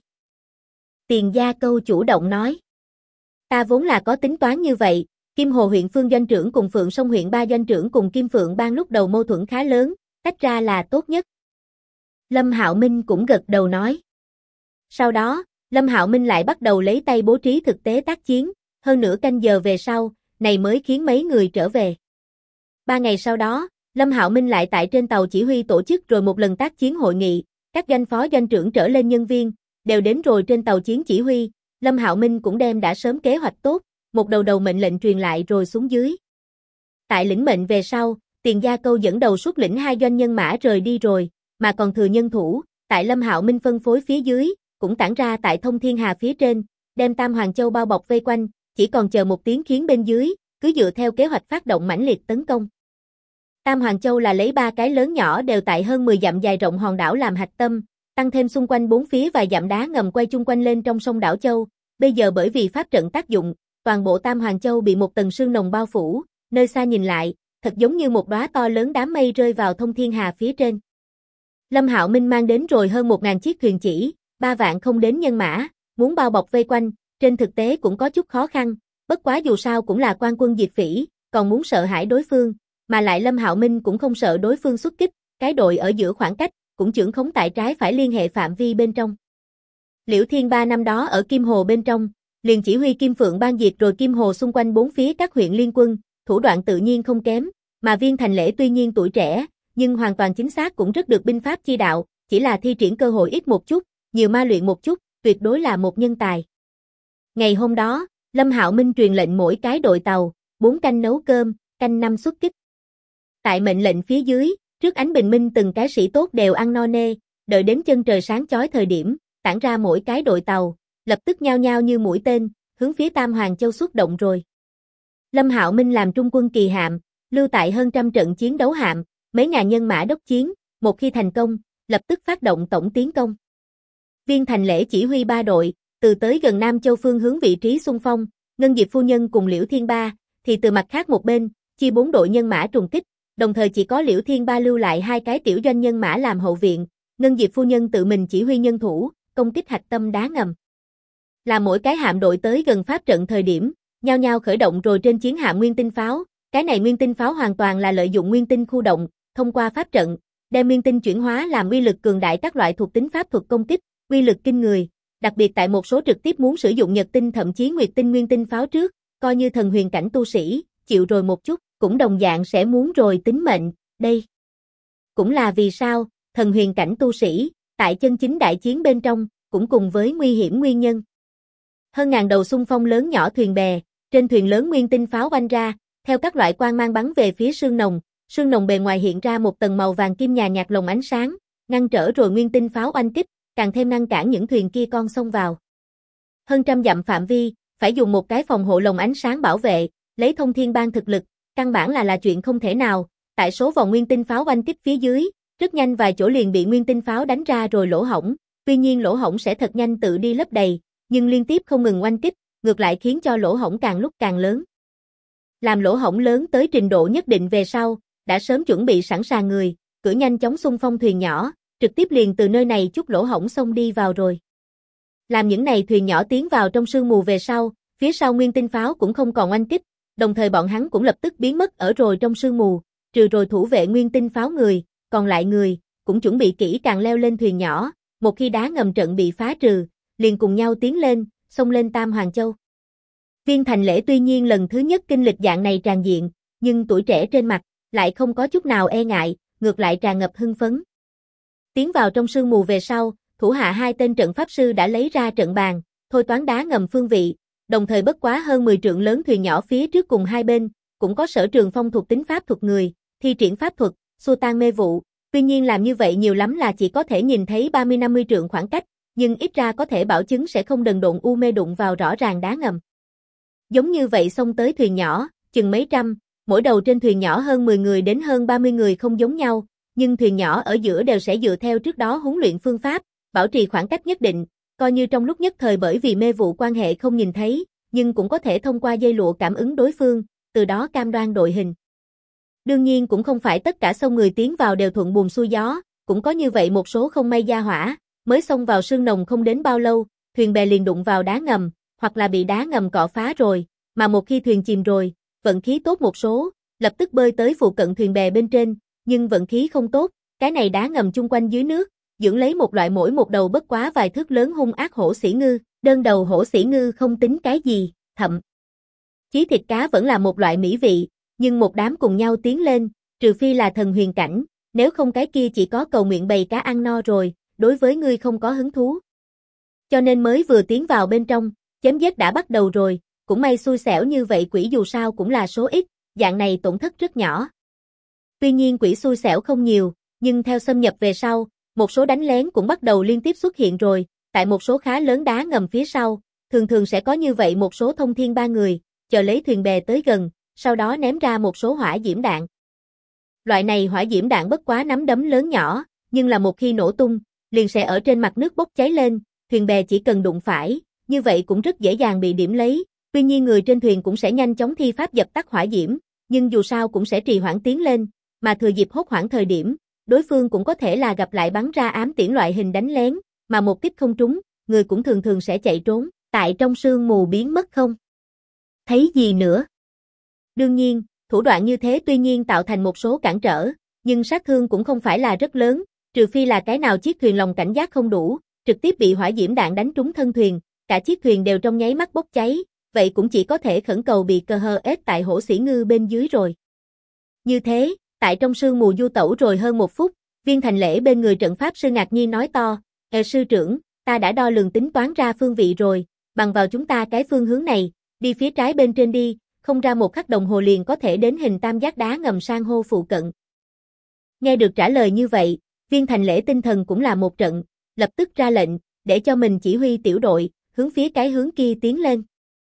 Tiền Gia Câu chủ động nói. Ta vốn là có tính toán như vậy, Kim Hồ huyện Phương doanh trưởng cùng Phượng Sông huyện Ba doanh trưởng cùng Kim Phượng Bang lúc đầu mâu thuẫn khá lớn, tách ra là tốt nhất. Lâm Hạo Minh cũng gật đầu nói. Sau đó, Lâm Hạo Minh lại bắt đầu lấy tay bố trí thực tế tác chiến, hơn nửa canh giờ về sau, này mới khiến mấy người trở về. 3 ngày sau đó, Lâm Hạo Minh lại tại trên tàu chỉ huy tổ chức rồi một lần tác chiến hội nghị, các doanh phó doanh trưởng trở lên nhân viên, đều đến rồi trên tàu chiến chỉ huy, Lâm Hạo Minh cũng đem đã sớm kế hoạch tốt, một đầu mệnh lệnh truyền lại rồi xuống dưới. Tại lĩnh mệnh về sau, Tiền Gia Câu dẫn đầu xuất lĩnh 2 doanh nhân mã rời đi rồi, mà còn thừa nhân thủ, tại Lâm Hạo Minh phân phối phía dưới, cũng tản ra tại Thông Thiên Hà phía trên, đem Tam Hoàng Châu bao bọc vây quanh, chỉ còn chờ một tiếng khiến bên dưới, cứ dựa theo kế hoạch phát động mãnh liệt tấn công. Tam Hoàng Châu là lấy 3 cái lớn nhỏ đều tại hơn 10 dặm dài rộng hòn đảo làm hạch tâm, tăng thêm xung quanh 4 phía vài dặm đá ngầm quay chung quanh lên trong sông đảo Châu, bây giờ bởi vì pháp trận tác dụng, toàn bộ Tam Hoàng Châu bị một tầng sương nồng bao phủ, nơi xa nhìn lại, thật giống như một đóa to lớn đám mây rơi vào Thông Thiên Hà phía trên. Lâm Hạo Minh mang đến rồi hơn 1000 chiếc thuyền chỉ, 3 vạn không đến nhân mã, muốn bao bọc vây quanh, trên thực tế cũng có chút khó khăn, bất quá dù sao cũng là quan quân diệt phỉ, còn muốn sợ hãi đối phương, mà lại Lâm Hạo Minh cũng không sợ đối phương xuất kích, cái đội ở giữa khoảng cách, cũng chưởng khống tại trái phải liên hệ phạm vi bên trong. Liễu Thiên Ba năm đó ở Kim Hồ bên trong, liền chỉ huy Kim Phượng Bang diệt rồi Kim Hồ xung quanh 4 phía các huyện liên quân, thủ đoạn tự nhiên không kém, mà Viên Thành Lễ tuy nhiên tuổi trẻ, nhưng hoàn toàn chính xác cũng rất được binh pháp chi đạo, chỉ là thi triển cơ hội ít một chút, nhiều ma luyện một chút, tuyệt đối là một nhân tài. Ngày hôm đó, Lâm Hạo Minh truyền lệnh mỗi cái đội tàu, 4 canh nấu cơm, canh 5 xuất kích. Tại mệnh lệnh phía dưới, trước ánh bình minh từng cái sĩ tốt đều ăn no nê, đợi đến chân trời sáng chói thời điểm, tản ra mỗi cái đội tàu, lập tức nhao nhao như mũi tên, hướng phía Tam Hoàng Châu xuất động rồi. Lâm Hạo Minh làm trung quân kỳ hạm, lưu tại hơn trăm trận chiến đấu hạm, mấy ngàn nhân mã đốc chiến, một khi thành công, lập tức phát động tổng tiến công. Viên Thành Lễ chỉ huy 3 đội, từ tới gần Nam Châu phương hướng vị trí xung phong, Ngân Diệp phu nhân cùng Liễu Thiên Ba, thì từ mặt khác một bên, chia 4 đội nhân mã trùng kích, đồng thời chỉ có Liễu Thiên Ba lưu lại 2 cái tiểu doanh nhân mã làm hậu viện, Ngân Diệp phu nhân tự mình chỉ huy nhân thủ, công kích hạch tâm đá ngầm. Là mỗi cái hạm đội tới gần pháp trận thời điểm, nhao nhao khởi động rồi trên chiến hạm nguyên tinh pháo, cái này nguyên tinh pháo hoàn toàn là lợi dụng nguyên tinh khu động, thông qua pháp trận, đem nguyên tinh chuyển hóa làm uy lực cường đại các loại thuộc tính pháp thuật công kích, uy lực kinh người, đặc biệt tại một số trực tiếp muốn sử dụng nhật tinh thậm chí nguyệt tinh nguyên tinh pháo trước, coi như thần huyền cảnh tu sĩ, chịu rồi một chút, cũng đồng dạng sẽ muốn rồi tính mệnh, đây. Cũng là vì sao, thần huyền cảnh tu sĩ, tại chân chính đại chiến bên trong, cũng cùng với nguy hiểm nguyên nhân. Hơn ngàn đầu xung phong lớn nhỏ thuyền bè, trên thuyền lớn nguyên tinh pháo oanh ra, theo các loại quang mang bắn về phía sương nồng bề ngoài hiện ra một tầng màu vàng kim nhàn nhạt lồng ánh sáng, ngăn trở rồi nguyên tinh pháo oanh kích, càng thêm ngăn cản những thuyền kia con xông vào. Hơn trăm dặm phạm vi, phải dùng một cái phòng hộ lồng ánh sáng bảo vệ, lấy Thông Thiên Bang thực lực, căn bản là chuyện không thể nào, tại số vòng nguyên tinh pháo oanh kích phía dưới, rất nhanh vài chỗ liền bị nguyên tinh pháo đánh ra rồi lỗ hổng, tuy nhiên lỗ hổng sẽ thật nhanh tự đi lấp đầy, nhưng liên tiếp không ngừng oanh kích, ngược lại khiến cho lỗ hổng càng lúc càng lớn. Làm lỗ hổng lớn tới trình độ nhất định về sau, đã sớm chuẩn bị sẵn sàng người, cử nhanh chóng xung phong thuyền nhỏ, trực tiếp liền từ nơi này chút lỗ hổng xông đi vào rồi. Làm những này thuyền nhỏ tiến vào trong sương mù về sau, phía sau nguyên tinh pháo cũng không còn oanh kích, đồng thời bọn hắn cũng lập tức biến mất ở rồi trong sương mù, trừ rồi thủ vệ nguyên tinh pháo người, còn lại người, cũng chuẩn bị kỹ càng leo lên thuyền nhỏ, một khi đá ngầm trận bị phá trừ, liền cùng nhau tiến lên, xông lên Tam Hoàng Châu. Viên Thành Lễ tuy nhiên lần thứ nhất kinh lịch dạng này tràn diện, nhưng tuổi trẻ trên mặt, lại không có chút nào e ngại, ngược lại tràn ngập hưng phấn. Tiến vào trong sương mù về sau, thủ hạ hai tên trận pháp sư đã lấy ra trận bàn, thôi toán đá ngầm phương vị, đồng thời bất quá hơn 10 trượng lớn thuyền nhỏ phía trước cùng hai bên, cũng có sở trường phong thuộc tính pháp thuật người, thi triển pháp thuật, xua tan mê vụ, tuy nhiên làm như vậy nhiều lắm là chỉ có thể nhìn thấy 30-50 trượng khoảng cách, nhưng ít ra có thể bảo chứng sẽ không đần độn u mê đụng vào rõ ràng đá ngầm. Giống như vậy xông tới thuyền nhỏ, chừng mấy trăm, mỗi đầu trên thuyền nhỏ hơn 10 người đến hơn 30 người không giống nhau, nhưng thuyền nhỏ ở giữa đều sẽ dựa theo trước đó huấn luyện phương pháp, bảo trì khoảng cách nhất định, coi như trong lúc nhất thời bởi vì mê vụ quan hệ không nhìn thấy, nhưng cũng có thể thông qua dây lụa cảm ứng đối phương, từ đó cam đoan đội hình. Đương nhiên cũng không phải tất cả xông người tiến vào đều thuận buồm xuôi gió, cũng có như vậy một số không may gia hỏa, mới xông vào sương nồng không đến bao lâu, thuyền bè liền đụng vào đá ngầm, hoặc là bị đá ngầm cọ phá rồi, mà một khi thuyền chìm rồi, vận khí tốt một số, lập tức bơi tới phụ cận thuyền bè bên trên, nhưng vận khí không tốt, cái này đá ngầm chung quanh dưới nước, dưỡng lấy một loại mỗi một đầu bất quá vài thước lớn hung ác hổ xỉ ngư, đơn đầu hổ xỉ ngư không tính cái gì, thậm chí thịt cá vẫn là một loại mỹ vị, nhưng một đám cùng nhau tiến lên, trừ phi là thần huyền cảnh, nếu không cái kia chỉ có cầu nguyện bầy cá ăn no rồi, đối với ngươi không có hứng thú. Cho nên mới vừa tiến vào bên trong, chém giết đã bắt đầu rồi, cũng may xui xẻo như vậy quỷ dù sao cũng là số ít, dạng này tổn thất rất nhỏ. Tuy nhiên quỷ xui xẻo không nhiều, nhưng theo xâm nhập về sau, một số đánh lén cũng bắt đầu liên tiếp xuất hiện rồi, tại một số khá lớn đá ngầm phía sau, thường thường sẽ có như vậy một số thông thiên ba người, chờ lấy thuyền bè tới gần, sau đó ném ra một số hỏa diễm đạn. Loại này hỏa diễm đạn bất quá nắm đấm lớn nhỏ, nhưng là một khi nổ tung, liền sẽ ở trên mặt nước bốc cháy lên, thuyền bè chỉ cần đụng phải, như vậy cũng rất dễ dàng bị điểm lấy, tuy nhiên người trên thuyền cũng sẽ nhanh chóng thi pháp dập tắt hỏa diễm, nhưng dù sao cũng sẽ trì hoãn tiến lên, mà thừa dịp hốt hoảng thời điểm, đối phương cũng có thể là gặp lại bắn ra ám tiễn loại hình đánh lén, mà một kích không trúng, người cũng thường thường sẽ chạy trốn, tại trong sương mù biến mất không thấy gì nữa. Đương nhiên, thủ đoạn như thế tuy nhiên tạo thành một số cản trở, nhưng sát thương cũng không phải là rất lớn, trừ phi là cái nào chiếc thuyền lòng cảnh giác không đủ, trực tiếp bị hỏa diễm đạn đánh trúng thân thuyền, cả chiếc thuyền đều trong nháy mắt bốc cháy, vậy cũng chỉ có thể khẩn cầu bị cờ hờ ết tại hổ xỉ ngư bên dưới rồi. Như thế, tại trong sương mù du tẩu rồi hơn một phút, Viên Thành Lễ bên người trận pháp sư ngạc nhiên nói to, sư trưởng, ta đã đo lường tính toán ra phương vị rồi, bằng vào chúng ta cái phương hướng này, đi phía trái bên trên đi, không ra một khắc đồng hồ liền có thể đến hình tam giác đá ngầm san hô phụ cận. Nghe được trả lời như vậy, Viên Thành Lễ tinh thần cũng là một trận, lập tức ra lệnh, để cho mình chỉ huy tiểu đội, hướng phía cái hướng kia tiến lên.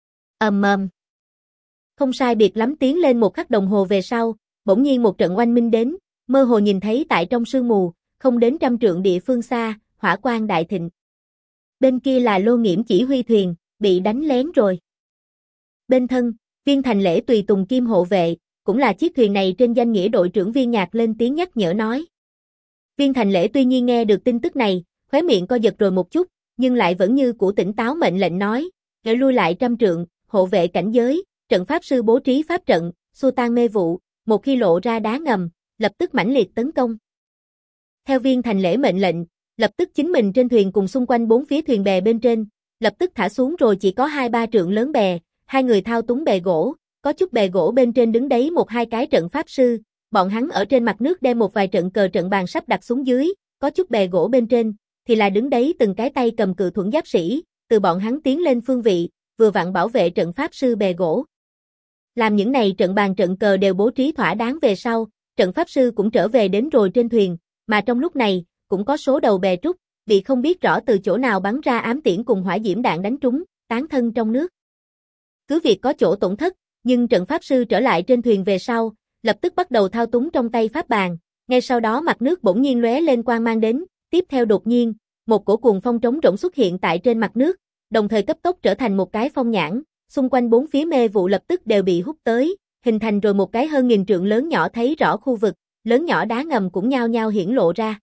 Không sai biệt lắm tiến lên một khắc đồng hồ về sau, bỗng nhiên một trận oanh minh đến, mơ hồ nhìn thấy tại trong sương mù, không đến 100 trượng địa phương xa, hỏa quang đại thịnh. Bên kia là Lô Nghiễm chỉ huy thuyền, bị đánh lén rồi. Bên thân, Viên Thành Lễ tùy tùng kim hộ vệ, cũng là chiếc thuyền này trên danh nghĩa đội trưởng Viên Nhạc lên tiếng nhắc nhở nói. Viên Thành Lễ tuy nhiên nghe được tin tức này, khóe miệng co giật rồi một chút, nhưng lại vẫn như cũ tỉnh táo mệnh lệnh nói, để lui lại 100 trượng, hộ vệ cảnh giới, trận pháp sư bố trí pháp trận, xua tan mê vụ, một khi lộ ra đá ngầm, lập tức mãnh liệt tấn công. Theo Viên Thành Lễ mệnh lệnh, lập tức chính mình trên thuyền cùng xung quanh bốn phía thuyền bè bên trên, lập tức thả xuống rồi chỉ có 2-3 trượng lớn bè, hai người thao túng bè gỗ, có chút bè gỗ bên trên đứng đấy 1-2 cái trận pháp sư, bọn hắn ở trên mặt nước đem một vài trận cờ trận bàn sắp đặt xuống dưới, có chút bè gỗ bên trên, thì là đứng đấy từng cái tay cầm cự thuẫn giáp sĩ, từ bọn hắn tiến lên phương vị, vừa vặn bảo vệ trận pháp sư bè gỗ. Làm những này trận bàn trận cờ đều bố trí thỏa đáng về sau, trận pháp sư cũng trở về đến rồi trên thuyền, mà trong lúc này, cũng có số đầu bè trúc, bị không biết rõ từ chỗ nào bắn ra ám tiễn cùng hỏa diễm đạn đánh trúng, tán thân trong nước. Cứ việc có chỗ tổn thất, nhưng trận pháp sư trở lại trên thuyền về sau, lập tức bắt đầu thao túng trong tay pháp bàn, ngay sau đó mặt nước bỗng nhiên lóe lên quang mang đến, tiếp theo đột nhiên, một cổ cuồng phong trống rỗng xuất hiện tại trên mặt nước, đồng thời cấp tốc trở thành một cái phong nhãn, xung quanh bốn phía mê vụ lập tức đều bị hút tới, hình thành rồi một cái hơn nghìn trượng lớn nhỏ thấy rõ khu vực, lớn nhỏ đá ngầm cũng nhao nhao hiển lộ ra.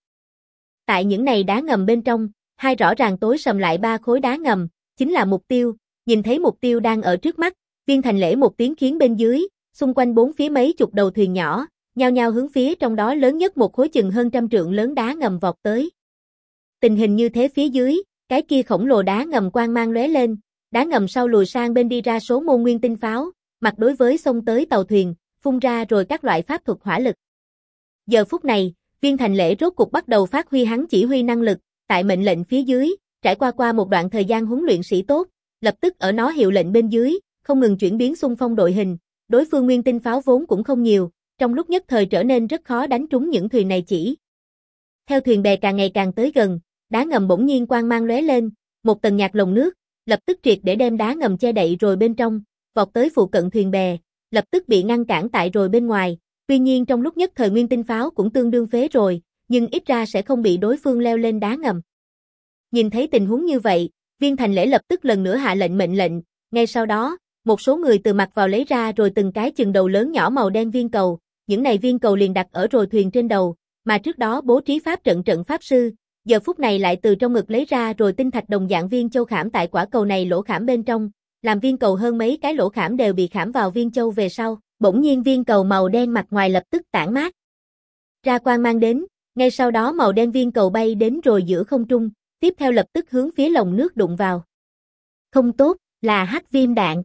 Tại những này đá ngầm bên trong, hai rõ ràng tối sầm lại ba khối đá ngầm, chính là mục tiêu, nhìn thấy mục tiêu đang ở trước mắt, Viên Thành Lễ một tiếng khiến bên dưới, xung quanh bốn phía mấy chục đầu thuyền nhỏ, nhao nhao hướng phía trong đó lớn nhất một khối chừng hơn trăm trượng lớn đá ngầm vọt tới. Tình hình như thế phía dưới, cái kia khổng lồ đá ngầm quang mang lóe lên, đá ngầm sau lùi sang bên đi ra số môn nguyên tinh pháo, mặt đối với xông tới tàu thuyền, phun ra rồi các loại pháp thuật hỏa lực. Giờ phút này, Viên Thành Lễ rốt cục bắt đầu phát huy hắn chỉ huy năng lực, tại mệnh lệnh phía dưới, trải qua một đoạn thời gian huấn luyện sĩ tốt, lập tức ở nó hiệu lệnh bên dưới, không ngừng chuyển biến xung phong đội hình, đối phương nguyên tinh pháo vốn cũng không nhiều, trong lúc nhất thời trở nên rất khó đánh trúng những thuyền này chỉ. Theo thuyền bè càng ngày càng tới gần, đá ngầm bỗng nhiên quang mang lóe lên, một tầng nhạt lồng nước, lập tức triệt để đem đá ngầm che đậy rồi bên trong, vọt tới phụ cận thuyền bè, lập tức bị ngăn cản tại rồi bên ngoài. Tuy nhiên trong lúc nhất thời nguyên tinh pháo cũng tương đương phế rồi, nhưng ít ra sẽ không bị đối phương leo lên đá ngầm. Nhìn thấy tình huống như vậy, Viên Thành Lễ lập tức lần nữa hạ mệnh lệnh, ngay sau đó, một số người từ mặt vào lấy ra rồi từng cái chừng đầu lớn nhỏ màu đen viên cầu, những này viên cầu liền đặt ở rồi thuyền trên đầu, mà trước đó bố trí pháp trận pháp sư, giờ phút này lại từ trong ngực lấy ra rồi tinh thạch đồng dạng viên châu khảm tại quả cầu này lỗ khảm bên trong, làm viên cầu hơn mấy cái lỗ khảm đều bị khảm vào viên châu về sau, bỗng nhiên viên cầu màu đen mặt ngoài lập tức tản mát ra quang mang đến, ngay sau đó màu đen viên cầu bay đến rồi giữa không trung, tiếp theo lập tức hướng phía lồng nước đụng vào. Không tốt, là hắc viêm đạn.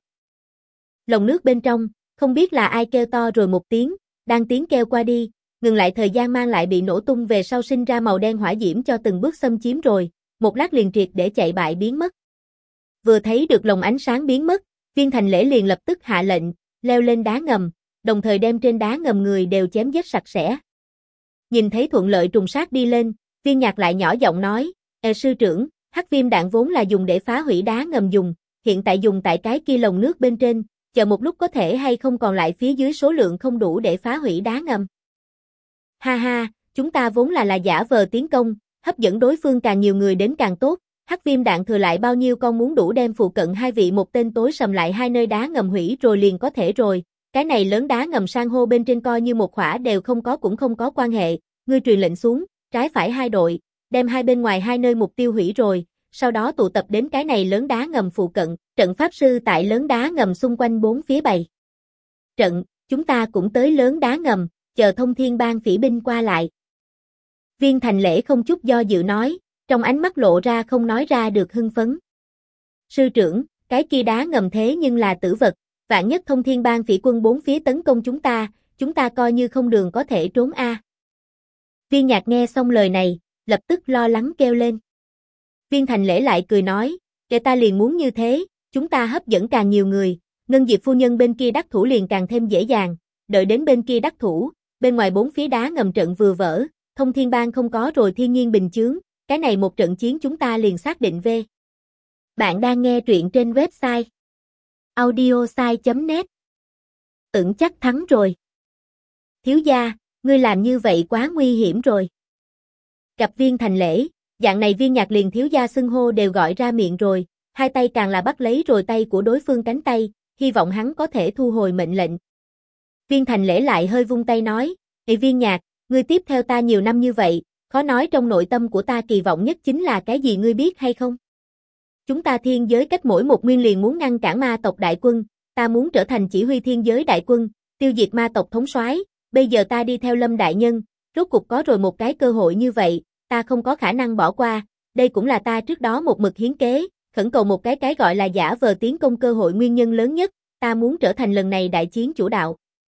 Lồng nước bên trong, không biết là ai kêu to rồi một tiếng, đang tiếng kêu qua đi, ngừng lại thời gian mang lại bị nổ tung về sau sinh ra màu đen hỏa diễm cho từng bước xâm chiếm rồi, một lát liền triệt để chạy bại biến mất. Vừa thấy được lồng ánh sáng biến mất, Viên Thành Lễ liền lập tức hạ lệnh, leo lên đá ngầm, đồng thời đem trên đá ngầm người đều chém giết sạch sẽ. Nhìn thấy thuận lợi trùng sát đi lên, Viên Nhạc lại nhỏ giọng nói, sư trưởng, hắc viêm đạn vốn là dùng để phá hủy đá ngầm dùng, hiện tại dùng tại cái kia lồng nước bên trên, chờ một lúc có thể hay không còn lại phía dưới số lượng không đủ để phá hủy đá ngầm. Ha ha, chúng ta vốn là giả vờ tiến công, hấp dẫn đối phương càng nhiều người đến càng tốt, hắc viêm đạn thừa lại bao nhiêu con muốn đủ đem phụ cận hai vị một tên tối sầm lại hai nơi đá ngầm hủy rồi liền có thể rồi, cái này lớn đá ngầm san hô bên trên coi như một khỏa đều không có cũng không có quan hệ, ngươi truyền lệnh xuống, trái phải hai đội, đem hai bên ngoài hai nơi mục tiêu hủy rồi, sau đó tụ tập đến cái này lớn đá ngầm phụ cận, trận pháp sư tại lớn đá ngầm xung quanh bốn phía bày trận, chúng ta cũng tới lớn đá ngầm, chờ Thông Thiên Bang phỉ binh qua lại. Viên Thành Lễ không chút do dự nói, trong ánh mắt lộ ra không nói ra được hưng phấn. Sư trưởng, cái kia đá ngầm thế nhưng là tử vật, vạn nhất Thông Thiên Bang phỉ quân bốn phía tấn công chúng ta coi như không đường có thể trốn a. Viên Nhạc nghe xong lời này, lập tức lo lắng kêu lên. Viên Thành Lễ lại cười nói, kể ta liền muốn như thế, chúng ta hấp dẫn càng nhiều người, Ngân Diệp phu nhân bên kia đắc thủ liền càng thêm dễ dàng, đợi đến bên kia đắc thủ, bên ngoài bốn phía đá ngầm trận vừa vỡ, Thông Thiên Bang không có rồi thiên nhiên bình chướng, cái này một trận chiến chúng ta liền xác định về. Bạn đang nghe truyện trên website audiosai.net. Ẩn chắc thắng rồi. Thiếu gia, ngươi làm như vậy quá nguy hiểm rồi. Gặp Viên Thành Lễ, dạng này Viên Nhạc liền thiếu gia xưng hô đều gọi ra miệng rồi, hai tay càng là bắt lấy rồi tay của đối phương cánh tay, hy vọng hắn có thể thu hồi mệnh lệnh. Viên Thành Lễ lại hơi vung tay nói, "Ê Viên Nhạc, ngươi tiếp theo ta nhiều năm như vậy, khó nói trong nội tâm của ta kỳ vọng nhất chính là cái gì ngươi biết hay không? Chúng ta thiên giới cách mỗi một nguyên liền muốn ngăn cản ma tộc đại quân, ta muốn trở thành chỉ huy thiên giới đại quân, tiêu diệt ma tộc thống soái, bây giờ ta đi theo Lâm đại nhân, rốt cục có rồi một cái cơ hội như vậy, ta không có khả năng bỏ qua, đây cũng là ta trước đó một mực hiến kế, khẩn cầu một cái gọi là giả vờ tiến công cơ hội nguyên nhân lớn nhất, ta muốn trở thành lần này đại chiến chủ đạo."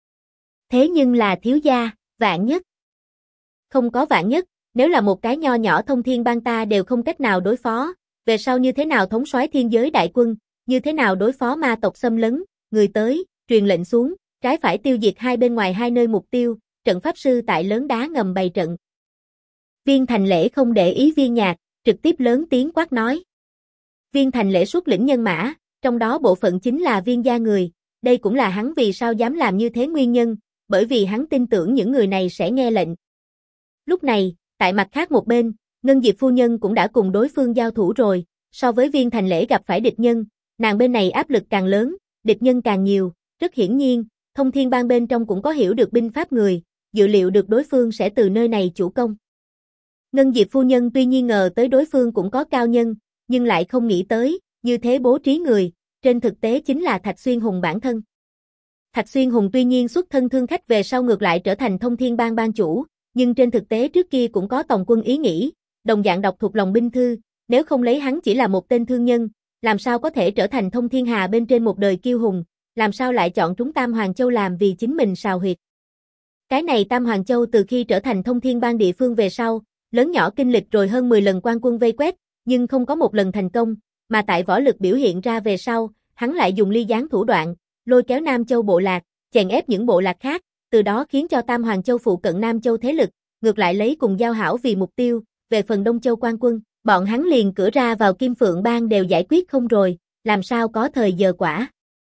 Thế nhưng là thiếu gia, vạn nhất. Không có vạn nhất, nếu là một cái nho nhỏ Thông Thiên Bang ta đều không cách nào đối phó, về sau như thế nào thống soái thiên giới đại quân, như thế nào đối phó ma tộc xâm lấn, người tới, truyền lệnh xuống, trái phải tiêu diệt hai bên ngoài hai nơi mục tiêu, trận pháp sư tại lớn đá ngầm bày trận. Viên Thành Lễ không để ý Viên Nhạc, trực tiếp lớn tiếng quát nói. Viên Thành Lễ xuất lĩnh nhân mã, trong đó bộ phận chính là Viên gia người, đây cũng là hắn vì sao dám làm như thế nguyên nhân, bởi vì hắn tin tưởng những người này sẽ nghe lệnh. Lúc này, tại mặt khác một bên, Ngân Diệp phu nhân cũng đã cùng đối phương giao thủ rồi, so với Viên Thành Lễ gặp phải địch nhân, nàng bên này áp lực càng lớn, địch nhân càng nhiều, rất hiển nhiên, Thông Thiên Bang bên trong cũng có hiểu được binh pháp người, dự liệu được đối phương sẽ từ nơi này chủ công. Ngân Diệp phu nhân tuy nhiên ngờ tới đối phương cũng có cao nhân, nhưng lại không nghĩ tới, như thế bố trí người, trên thực tế chính là Thạch Xuyên Hùng bản thân. Thạch Xuyên Hùng tuy nhiên xuất thân thương khách về sau ngược lại trở thành Thông Thiên Bang bang chủ, nhưng trên thực tế trước kia cũng có tòng quân ý nghĩ, đồng dạng đọc thuộc lòng binh thư, nếu không lấy hắn chỉ là một tên thương nhân, làm sao có thể trở thành Thông Thiên Hà bên trên một đời kiêu hùng, làm sao lại chọn trúng Tam Hoàng Châu làm vì chính mình sào huyệt. Cái này Tam Hoàng Châu từ khi trở thành Thông Thiên Bang địa phương về sau, lớn nhỏ kinh lịch rồi hơn 10 lần quan quân vây quét, nhưng không có một lần thành công, mà tại võ lực biểu hiện ra về sau, hắn lại dùng ly gián thủ đoạn, lôi kéo Nam Châu bộ lạc, chèn ép những bộ lạc khác, từ đó khiến cho Tam Hoàng Châu phụ cận Nam Châu thế lực, ngược lại lấy cùng giao hảo vì mục tiêu, về phần Đông Châu quan quân, bọn hắn liền cửa ra vào Kim Phượng Bang đều giải quyết không rồi, làm sao có thời giờ quả.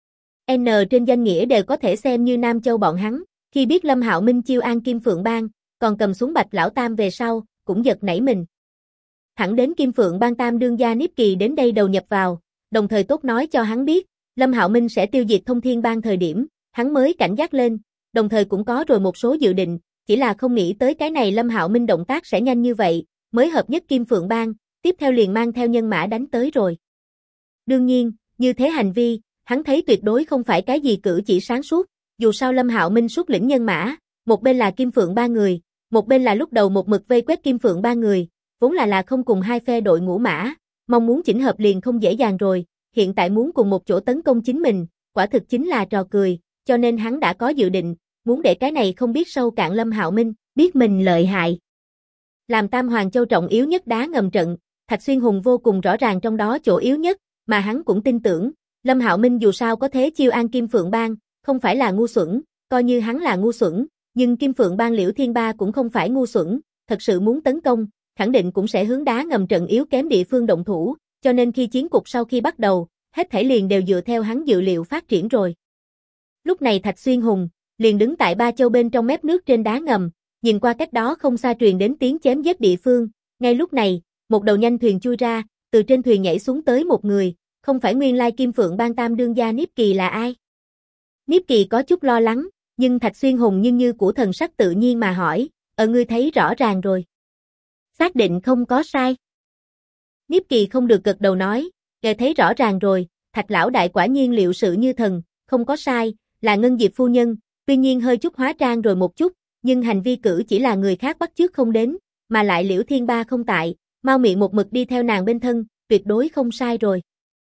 N trên danh nghĩa đều có thể xem như Nam Châu bọn hắn, khi biết Lâm Hạo Minh chiêu an Kim Phượng Bang, còn cầm xuống Bạch Lão Tam về sau, cũng giật nảy mình. Thẳng đến Kim Phượng Bang Tam đương gia Niếp Kỳ đến đây đầu nhập vào, đồng thời tốt nói cho hắn biết, Lâm Hạo Minh sẽ tiêu diệt Thông Thiên Bang thời điểm, hắn mới cảnh giác lên, đồng thời cũng có rồi một số dự định, chỉ là không nghĩ tới cái này Lâm Hạo Minh động tác sẽ nhanh như vậy, mới hợp nhất Kim Phượng Bang, tiếp theo liền mang theo nhân mã đánh tới rồi. Đương nhiên, như thế hành vi, hắn thấy tuyệt đối không phải cái gì cử chỉ sáng suốt, dù sao Lâm Hạo Minh xuất lĩnh nhân mã, một bên là Kim Phượng ba người, một bên là lúc đầu một mực vây quét Kim Phượng ba người, vốn là không cùng hai phe đội ngũ mã, mong muốn chỉnh hợp liền không dễ dàng rồi, hiện tại muốn cùng một chỗ tấn công chính mình, quả thực chính là trò cười, cho nên hắn đã có dự định, muốn để cái này không biết sâu cạn Lâm Hạo Minh, biết mình lợi hại. Làm Tam Hoàng Châu trọng yếu nhất đá ngầm trận, Thạch Xuyên Hùng vô cùng rõ ràng trong đó chỗ yếu nhất, mà hắn cũng tin tưởng, Lâm Hạo Minh dù sao có thế chiêu an Kim Phượng Bang, không phải là ngu xuẩn, coi như hắn là ngu xuẩn, nhưng Kim Phượng Bang Liễu Thiên Ba cũng không phải ngu xuẩn, thật sự muốn tấn công, khẳng định cũng sẽ hướng đá ngầm trận yếu kém địa phương động thủ, cho nên khi chiến cục sau khi bắt đầu, hết thảy liền đều dựa theo hắn dự liệu phát triển rồi. Lúc này Thạch Xuyên Hùng liền đứng tại Ba Châu bên trong mép nước trên đá ngầm, nhìn qua cách đó không xa truyền đến tiếng chém giết địa phương, ngay lúc này, một đầu nhanh thuyền chui ra, từ trên thuyền nhảy xuống tới một người, không phải nguyên lai Kim Phượng Bang Tam đương gia Niếp Kỳ là ai? Niếp Kỳ có chút lo lắng, nhưng Thạch Xuyên Hùng nhưng như của thần sắc tự nhiên mà hỏi, ngươi thấy rõ ràng rồi. Xác định không có sai. Niếp Kỳ không được gật đầu nói, thấy rõ ràng rồi, Thạch lão đại quả nhiên liệu sự như thần, không có sai, là Ngân Diệp phu nhân, tuy nhiên hơi chút hóa trang rồi một chút, nhưng hành vi cử chỉ là người khác bắt chước không đến, mà lại Liễu Thiên Ba không tại, mau miệng một mực đi theo nàng bên thân, tuyệt đối không sai rồi.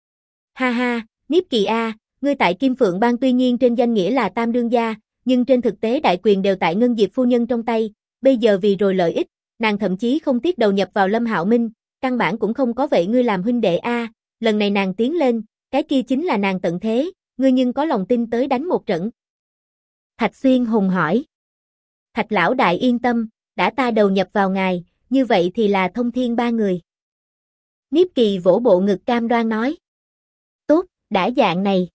Ha ha, Niếp Kỳ a, ngươi tại Kim Phượng Bang tuy nhiên trên danh nghĩa là Tam đương gia, nhưng trên thực tế đại quyền đều tại Ngân Diệp phu nhân trong tay, bây giờ vì rồi lợi ích, nàng thậm chí không tiếc đầu nhập vào Lâm Hạo Minh, căn bản cũng không có vậy ngươi làm huynh đệ a, lần này nàng tiến lên, cái kia chính là nàng tận thế, ngươi nhưng có lòng tin tới đánh một trận. Thạch Xuyên Hùng hỏi. Thạch lão đại yên tâm, đã ta đầu nhập vào ngài, như vậy thì là Thông Thiên ba người. Niếp Kỳ vỗ bộ ngực cam đoan nói. Tốt, đã dạng này.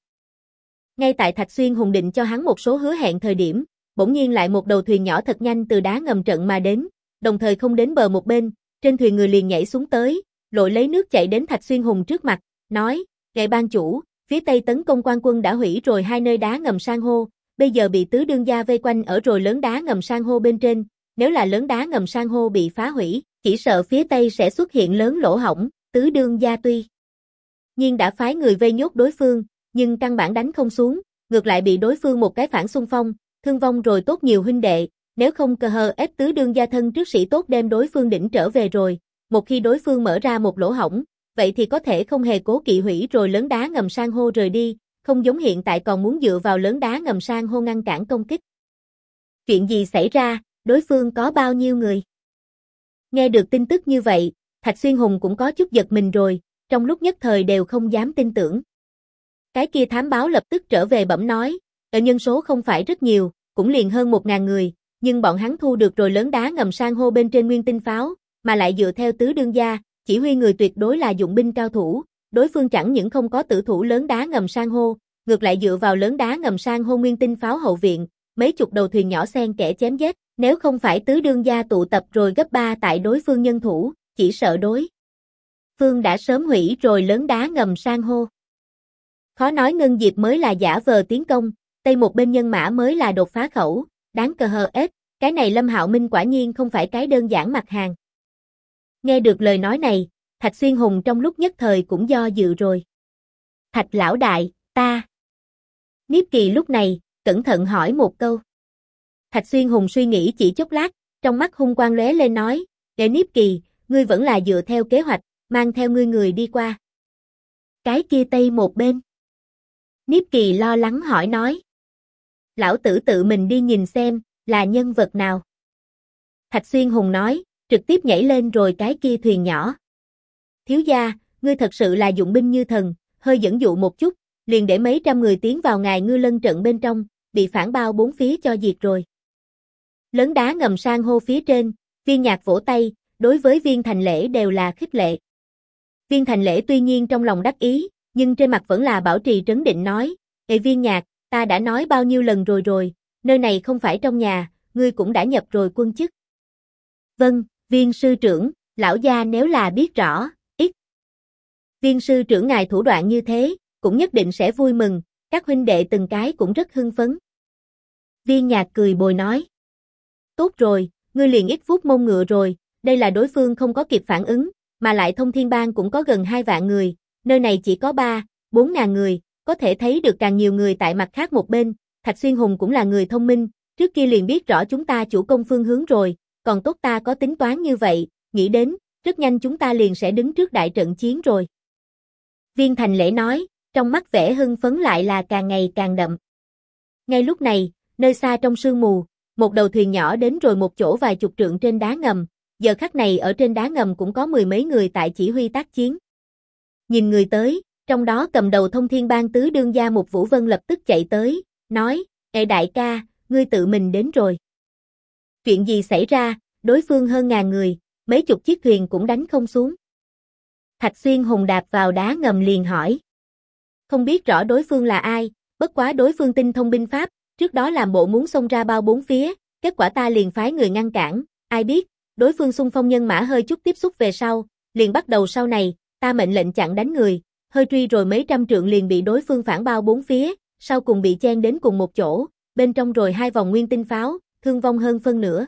Ngay tại Thạch Xuyên Hùng định cho hắn một số hứa hẹn thời điểm, bỗng nhiên lại một đầu thuyền nhỏ thật nhanh từ đá ngầm trận mà đến, đồng thời không đến bờ một bên, trên thuyền người liền nhảy xuống tới, lội lấy nước chạy đến Thạch Xuyên Hùng trước mặt, nói, ngài ban chủ, phía Tây tấn công quan quân đã hủy rồi hai nơi đá ngầm san hô, bây giờ bị tứ đương gia vây quanh ở rồi lớn đá ngầm san hô bên trên, nếu là lớn đá ngầm san hô bị phá hủy, chỉ sợ phía Tây sẽ xuất hiện lớn lỗ hổng, tứ đương gia tuy nhiên đã phái người vây nhốt đối phương, nhưng căn bản đánh không xuống, ngược lại bị đối phương một cái phản xung phong, thương vong rồi tốt nhiều huynh đệ, nếu không cơ hờ ép tứ đương gia thân trước sĩ tốt đem đối phương đỉnh trở về rồi, một khi đối phương mở ra một lỗ hổng, vậy thì có thể không hề cố kỵ hủy rồi lớn đá ngầm san hô rời đi, không giống hiện tại còn muốn dựa vào lớn đá ngầm san hô ngăn cản công kích. Chuyện gì xảy ra, đối phương có bao nhiêu người? Nghe được tin tức như vậy, Thạch Xuyên Hùng cũng có chút giật mình rồi, trong lúc nhất thời đều không dám tin tưởng. Cái kia thám báo lập tức trở về bẩm nói, nhân số không phải rất nhiều, cũng liền hơn 1000 người, nhưng bọn hắn thu được rồi lớn đá ngầm san hô bên trên nguyên tinh pháo, mà lại dựa theo tứ đương gia, chỉ huy người tuyệt đối là dụng binh cao thủ, đối phương chẳng những không có tử thủ lớn đá ngầm san hô, ngược lại dựa vào lớn đá ngầm san hô nguyên tinh pháo hậu viện, mấy chục đầu thuyền nhỏ xen kẽ chém giết, nếu không phải tứ đương gia tụ tập rồi gấp 3 tại đối phương nhân thủ, chỉ sợ đối phương đã sớm hủy rồi lớn đá ngầm san hô. Khó nói Ngân Diệp mới là giả vờ tiến công, Tây một bên nhân mã mới là đột phá khẩu, đáng cờ hờ ết, cái này Lâm Hạo Minh quả nhiên không phải cái đơn giản mặt hàng. Nghe được lời nói này, Thạch Xuyên Hùng trong lúc nhất thời cũng do dự rồi. Thạch lão đại, ta. Niếp Kỳ lúc này, cẩn thận hỏi một câu. Thạch Xuyên Hùng suy nghĩ chỉ chốc lát, trong mắt hung quang lóe lên nói, để Niếp Kỳ, ngươi vẫn là dựa theo kế hoạch, mang theo ngươi người đi qua. Cái kia Tây một bên. Niếp Kỳ lo lắng hỏi nói. Lão tử tự mình đi nhìn xem, là nhân vật nào. Thạch Xuyên Hùng nói, trực tiếp nhảy lên rồi cái kia thuyền nhỏ. Thiếu gia, ngươi thật sự là dụng binh như thần, hơi dẫn dụ một chút, liền để mấy trăm người tiến vào ngài ngư lân trận bên trong, bị phản bao bốn phía cho diệt rồi. Lớn đá ngầm san hô phía trên, Viên Nhạc vỗ tay, đối với Viên Thành Lễ đều là khích lệ. Viên Thành Lễ tuy nhiên trong lòng đắc ý, nhưng trên mặt vẫn là bảo trì trấn định nói, Ê Viên Nhạc, ta đã nói bao nhiêu lần rồi, nơi này không phải trong nhà, ngươi cũng đã nhập rồi quân chức. Vâng, Viên sư trưởng, lão gia nếu là biết rõ, ít. Viên sư trưởng ngài thủ đoạn như thế, cũng nhất định sẽ vui mừng, các huynh đệ từng cái cũng rất hưng phấn. Viên Nhạc cười bồi nói. Tốt rồi, ngươi liền ít phút mông ngựa rồi, đây là đối phương không có kịp phản ứng, mà lại Thông Thiên Bang cũng có gần 2 vạn người, nơi này chỉ có 3-4 ngàn người, có thể thấy được càng nhiều người tại mặt khác một bên, Thạch Xuyên Hùng cũng là người thông minh, trước kia liền biết rõ chúng ta chủ công phương hướng rồi, còn tốt ta có tính toán như vậy, nghĩ đến, rất nhanh chúng ta liền sẽ đứng trước đại trận chiến rồi. Viên Thành Lễ nói, trong mắt vẻ hưng phấn lại là càng ngày càng đậm. Ngay lúc này, nơi xa trong sương mù, một đầu thuyền nhỏ đến rồi một chỗ vài chục trượng trên đá ngầm, giờ khắc này ở trên đá ngầm cũng có 10 mấy người tại chỉ huy tác chiến. Nhìn người tới, trong đó cầm đầu Thông Thiên Bang tứ đương gia Mục Vũ Vân lập tức chạy tới, nói, Ê đại ca, ngươi tự mình đến rồi. Chuyện gì xảy ra, đối phương hơn ngàn người, mấy chục chiếc thuyền cũng đánh không xuống. Thạch Xuyên Hùng đạp vào đá ngầm liền hỏi. Không biết rõ đối phương là ai, bất quá đối phương tinh thông binh pháp, trước đó làm bộ muốn xông ra bao bốn phía, kết quả ta liền phái người ngăn cản, ai biết, đối phương xung phong nhân mã hơi chút tiếp xúc về sau, liền bắt đầu sau này, ta mệnh lệnh chặn đánh người, hơi truy rồi mấy trăm trượng liền bị đối phương phản bao bốn phía, sau cùng bị chen đến cùng một chỗ, bên trong rồi 2 vòng nguyên tinh pháo, thương vong hơn phân nửa.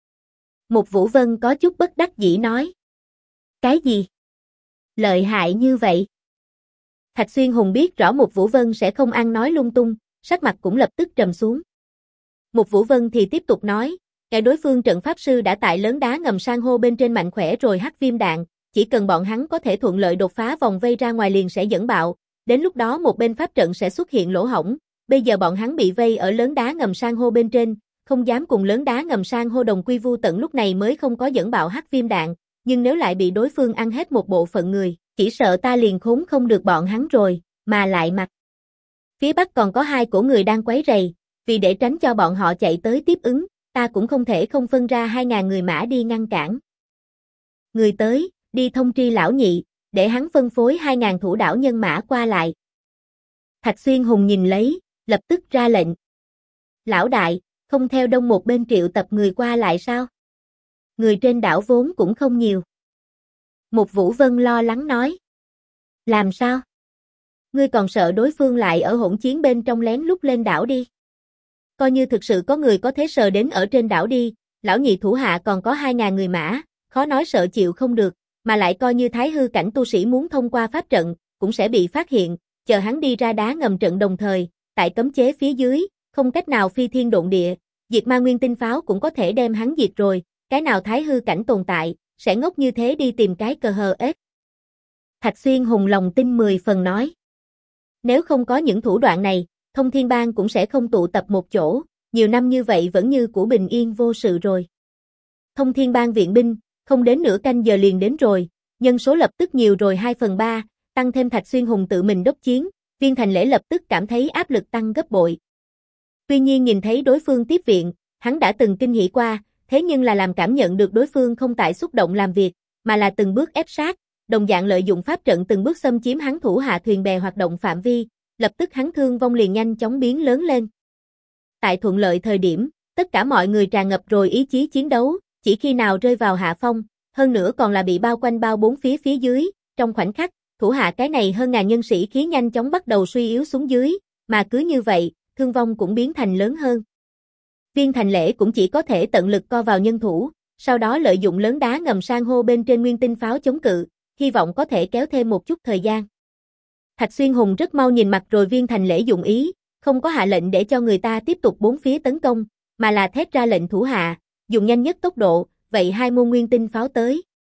Mục Vũ Vân có chút bất đắc dĩ nói. Cái gì? Lợi hại như vậy? Thạch Xuyên Hùng biết rõ Mục Vũ Vân sẽ không ăn nói lung tung, sắc mặt cũng lập tức trầm xuống. Mục Vũ Vân thì tiếp tục nói, cái đối phương trận pháp sư đã tại lớn đá ngầm san hô bên trên mạnh khỏe rồi hắc viêm đạn, chỉ cần bọn hắn có thể thuận lợi đột phá vòng vây ra ngoài liền sẽ dẫn bạo, đến lúc đó một bên pháp trận sẽ xuất hiện lỗ hổng, bây giờ bọn hắn bị vây ở lớn đá ngầm san hô bên trên, không dám cùng lớn đá ngầm san hô đồng quy vu tận lúc này mới không có dẫn bạo hắc viêm đạn, nhưng nếu lại bị đối phương ăn hết một bộ phận người, chỉ sợ ta liền khốn không được bọn hắn rồi, mà lại mặt. Phía bắc còn có 2 cổ người đang quấy rầy, vì để tránh cho bọn họ chạy tới tiếp ứng, ta cũng không thể không phân ra 2.000 người mã đi ngăn cản. Người tới, đi thông tri lão nhị, để hắn phân phối 2.000 thủ đảo nhân mã qua lại. Thạch Xuyên Hùng nhìn lấy, lập tức ra lệnh. Lão đại, không theo đông một bên triệu tập người qua lại sao? Người trên đảo vốn cũng không nhiều. Mục Vũ Vân lo lắng nói. Làm sao? Ngươi còn sợ đối phương lại ở hỗn chiến bên trong lén lút lên đảo đi. Coi như thực sự có người có thế sờ đến ở trên đảo đi, lão nhị thủ hạ còn có 2.000 người mã, khó nói sợ chịu không được, mà lại coi như thái hư cảnh tu sĩ muốn thông qua pháp trận, cũng sẽ bị phát hiện, chờ hắn đi ra đá ngầm trận đồng thời, tại cấm chế phía dưới, không cách nào phi thiên độn địa, diệt ma nguyên tinh pháo cũng có thể đem hắn diệt rồi, cái nào thái hư cảnh tồn tại, sẽ ngốc như thế đi tìm cái cờ hờ ếch. Thạch Xuyên Hùng lòng tin 10 phần nói. Nếu không có những thủ đoạn này, Thông Thiên Bang cũng sẽ không tụ tập một chỗ, nhiều năm như vậy vẫn như của bình yên vô sự rồi. Thông Thiên Bang viện binh, không đến nửa canh giờ liền đến rồi, nhân số lập tức nhiều rồi 2/3, tăng thêm Thạch Xuyên Hùng tự mình đốc chiến, Viên Thành Lễ lập tức cảm thấy áp lực tăng gấp bội. Tuy nhiên nhìn thấy đối phương tiếp viện, hắn đã từng kinh hỉ qua, thế nhưng là làm cảm nhận được đối phương không tại xúc động làm việc, mà là từng bước ép sát, đồng dạng lợi dụng pháp trận từng bước xâm chiếm hắn thủ hạ thuyền bè hoạt động phạm vi, lập tức hắn thương vong liền nhanh chóng biến lớn lên. Tại thuận lợi thời điểm, tất cả mọi người tràn ngập rồi ý chí chiến đấu, chỉ khi nào rơi vào hạ phong, hơn nữa còn là bị bao quanh bao bốn phía dưới, trong khoảnh khắc, thủ hạ cái này hơn ngàn nhân sĩ khí nhanh chóng bắt đầu suy yếu xuống dưới, mà cứ như vậy, thương vong cũng biến thành lớn hơn. Viên Thành Lễ cũng chỉ có thể tận lực co vào nhân thủ, sau đó lợi dụng lớn đá ngầm san hô bên trên nguyên tinh pháo chống cự, hy vọng có thể kéo thêm một chút thời gian. Thạch Xuyên Hùng rất mau nhìn mặt rồi Viên Thành Lễ dụng ý, không có hạ lệnh để cho người ta tiếp tục bốn phía tấn công, mà là thét ra lệnh thủ hạ, dùng nhanh nhất tốc độ, vậy 2 môn nguyên tinh pháo tới.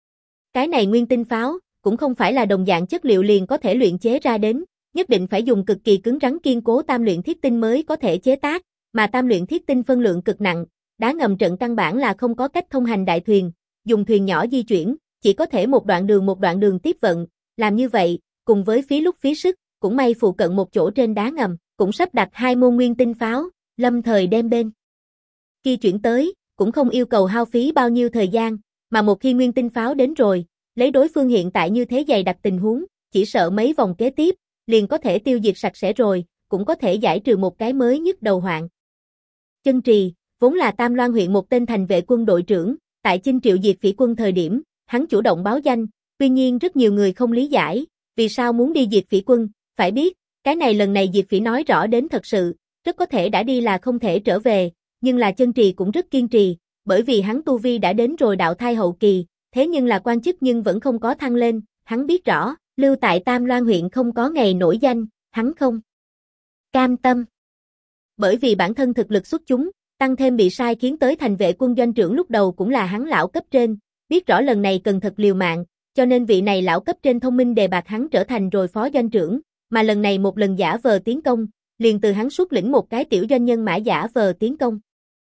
Cái này nguyên tinh pháo, cũng không phải là đồng dạng chất liệu liền có thể luyện chế ra đến, nhất định phải dùng cực kỳ cứng rắn kiên cố tam luyện thiết tinh mới có thể chế tác, mà tam luyện thiết tinh phân lượng cực nặng, đá ngầm trận căn bản là không có cách thông hành đại thuyền, dùng thuyền nhỏ di chuyển, chỉ có thể một đoạn đường tiếp vận, làm như vậy, cùng với phí lúc phí sức, cũng may phụ cận một chỗ trên đá ngầm, cũng sắp đặt 2 môn nguyên tinh pháo, lâm thời đem bên kia chuyển tới, cũng không yêu cầu hao phí bao nhiêu thời gian, mà một khi nguyên tinh pháo đến rồi, lấy đối phương hiện tại như thế dày đặc tình huống, chỉ sợ mấy vòng kế tiếp, liền có thể tiêu diệt sạch sẽ rồi, cũng có thể giải trừ một cái mới nhức đầu hoạn. Chân Trì, vốn là Tam Loan huyện một tên thành vệ quân đội trưởng, tại Chinh Triệu diệt phỉ quân thời điểm, hắn chủ động báo danh, tuy nhiên rất nhiều người không lý giải, vì sao muốn đi diệt phỉ quân, phải biết, cái này lần này diệt phỉ nói rõ đến thật sự, rất có thể đã đi là không thể trở về, nhưng là Chân Trì cũng rất kiên trì, bởi vì hắn tu vi đã đến rồi đạo thai hậu kỳ, thế nhưng là quan chức nhưng vẫn không có thăng lên, hắn biết rõ, lưu tại Tam Loan huyện không có ngày nổi danh, hắn không cam tâm. Bởi vì bản thân thực lực xuất chúng, tăng thêm bị sai khiến tới thành vệ quân doanh trưởng lúc đầu cũng là hắn lão cấp trên, biết rõ lần này cần thật liều mạng, cho nên vị này lão cấp trên thông minh đề bạt hắn trở thành rồi phó doanh trưởng, mà lần này một lần giả vờ tiến công, liền từ hắn xuất lĩnh một cái tiểu doanh nhân mã giả vờ tiến công.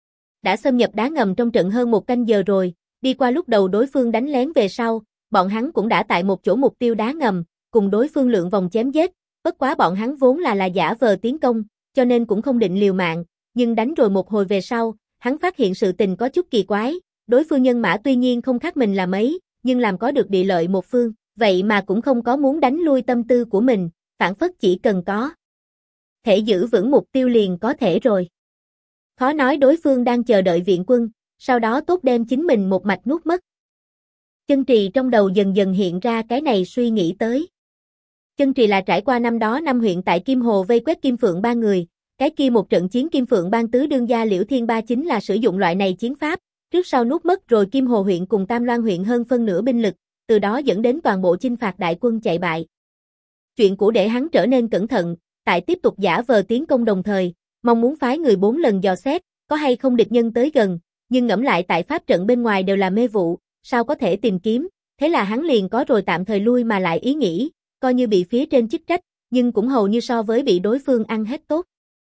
Đã xâm nhập đá ngầm trong trận hơn 1 canh giờ rồi, đi qua lúc đầu đối phương đánh lén về sau, bọn hắn cũng đã tại một chỗ mục tiêu đá ngầm, cùng đối phương lượng vòng chém giết, bất quá bọn hắn vốn là giả vờ tiến công, cho nên cũng không định liều mạng, nhưng đánh rồi một hồi về sau, hắn phát hiện sự tình có chút kỳ quái, đối phương nhân mã tuy nhiên không khác mình là mấy, nhưng làm có được địa lợi một phương, vậy mà cũng không có muốn đánh lui tâm tư của mình, phản phất chỉ cần có thể giữ vững mục tiêu liền có thể rồi. Khó nói đối phương đang chờ đợi viện quân, sau đó tốt đem chính mình một mạch nuốt mất. Chân Trì trong đầu dần dần hiện ra cái này suy nghĩ tới. Chân Trì là trải qua năm đó năm huyện tại Kim Hồ vây quét Kim Phượng ba người, cái kia một trận chiến Kim Phượng ban tứ đương gia Liễu Thiên Ba chính là sử dụng loại này chiến pháp, trước sau nuốt mất rồi Kim Hồ huyện cùng Tam Loan huyện hơn phân nửa binh lực, từ đó dẫn đến toàn bộ chinh phạt đại quân chạy bại. Chuyện của để hắn trở nên cẩn thận, tại tiếp tục giả vờ tiến công đồng thời, mong muốn phái người 4 lần dò xét, có hay không địch nhân tới gần, nhưng ngẫm lại tại pháp trận bên ngoài đều là mê vụ, sao có thể tìm kiếm, thế là hắn liền có rồi tạm thời lui mà lại ý nghĩ, coi như bị phía trên chức trách, nhưng cũng hầu như so với bị đối phương ăn hết tốt.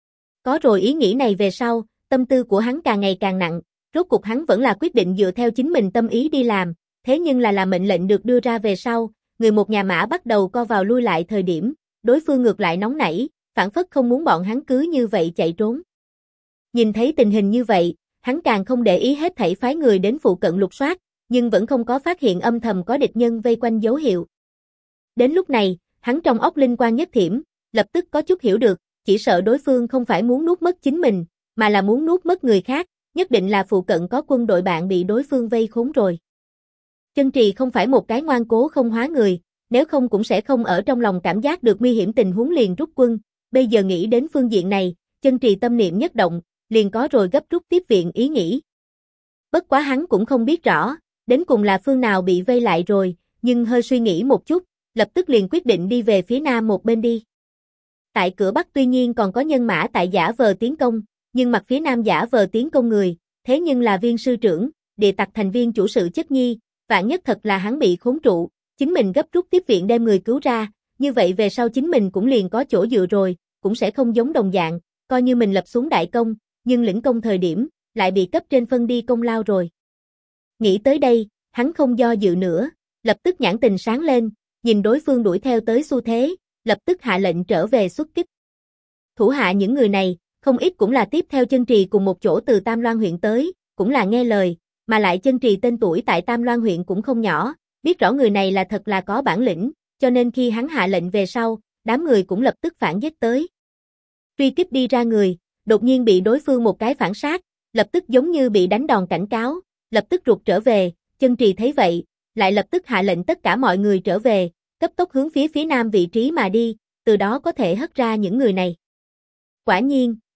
Có rồi ý nghĩ này về sau, tâm tư của hắn càng ngày càng nặng, rốt cuộc hắn vẫn là quyết định dựa theo chính mình tâm ý đi làm, thế nhưng là mệnh lệnh được đưa ra về sau, người một nhà mã bắt đầu co vào lui lại thời điểm, đối phương ngược lại nóng nảy, phản phất không muốn bọn hắn cứ như vậy chạy trốn. Nhìn thấy tình hình như vậy, hắn càng không để ý hết thảy phái người đến phụ cận lục soát, nhưng vẫn không có phát hiện âm thầm có địch nhân vây quanh dấu hiệu. Đến lúc này, hắn trong óc linh quang nhất thiểm, lập tức có chút hiểu được, chỉ sợ đối phương không phải muốn nuốt mất chính mình, mà là muốn nuốt mất người khác, nhất định là phụ cận có quân đội bạn bị đối phương vây khốn rồi. Chân Trì không phải một cái ngoan cố không hóa người, nếu không cũng sẽ không ở trong lòng cảm giác được nguy hiểm tình huống liền rút quân, bây giờ nghĩ đến phương diện này, Chân Trì tâm niệm nhất động, liền có rồi gấp rút tiếp viện ý nghĩ. Bất quá hắn cũng không biết rõ, đến cùng là phương nào bị vây lại rồi, nhưng hơi suy nghĩ một chút, lập tức liền quyết định đi về phía nam một bên đi. Tại cửa Bắc tuy nhiên còn có nhân mã tại giả vờ tiến công, nhưng mặt phía nam giả vờ tiến công người, thế nhưng là Viên sư trưởng, địa tặc thành viên chủ sự Chất Nhi, vạn nhất thật là hắn bị khốn trụ, chính mình gấp rút tiếp viện đem người cứu ra, như vậy về sau chính mình cũng liền có chỗ dựa rồi, cũng sẽ không giống đồng dạng, coi như mình lập xuống đại công, nhưng lĩnh công thời điểm, lại bị cấp trên phân đi công lao rồi. Nghĩ tới đây, hắn không do dự nữa, lập tức nhãn tình sáng lên, nhìn đối phương đuổi theo tới xu thế, lập tức hạ lệnh trở về xuất kích. Thủ hạ những người này, không ít cũng là tiếp theo Chân Trì cùng một chỗ từ Tam Loan huyện tới, cũng là nghe lời, mà lại Chân Trì tên tuổi tại Tam Loan huyện cũng không nhỏ, biết rõ người này là thật là có bản lĩnh, cho nên khi hắn hạ lệnh về sau, đám người cũng lập tức phản giết tới. Truy kích đi ra người, đột nhiên bị đối phương một cái phản sát, lập tức giống như bị đánh đòn cảnh cáo, lập tức rụt trở về, Chân Trì thấy vậy, lại lập tức hạ lệnh tất cả mọi người trở về, cấp tốc hướng phía nam vị trí mà đi, từ đó có thể hất ra những người này. Quả nhiên,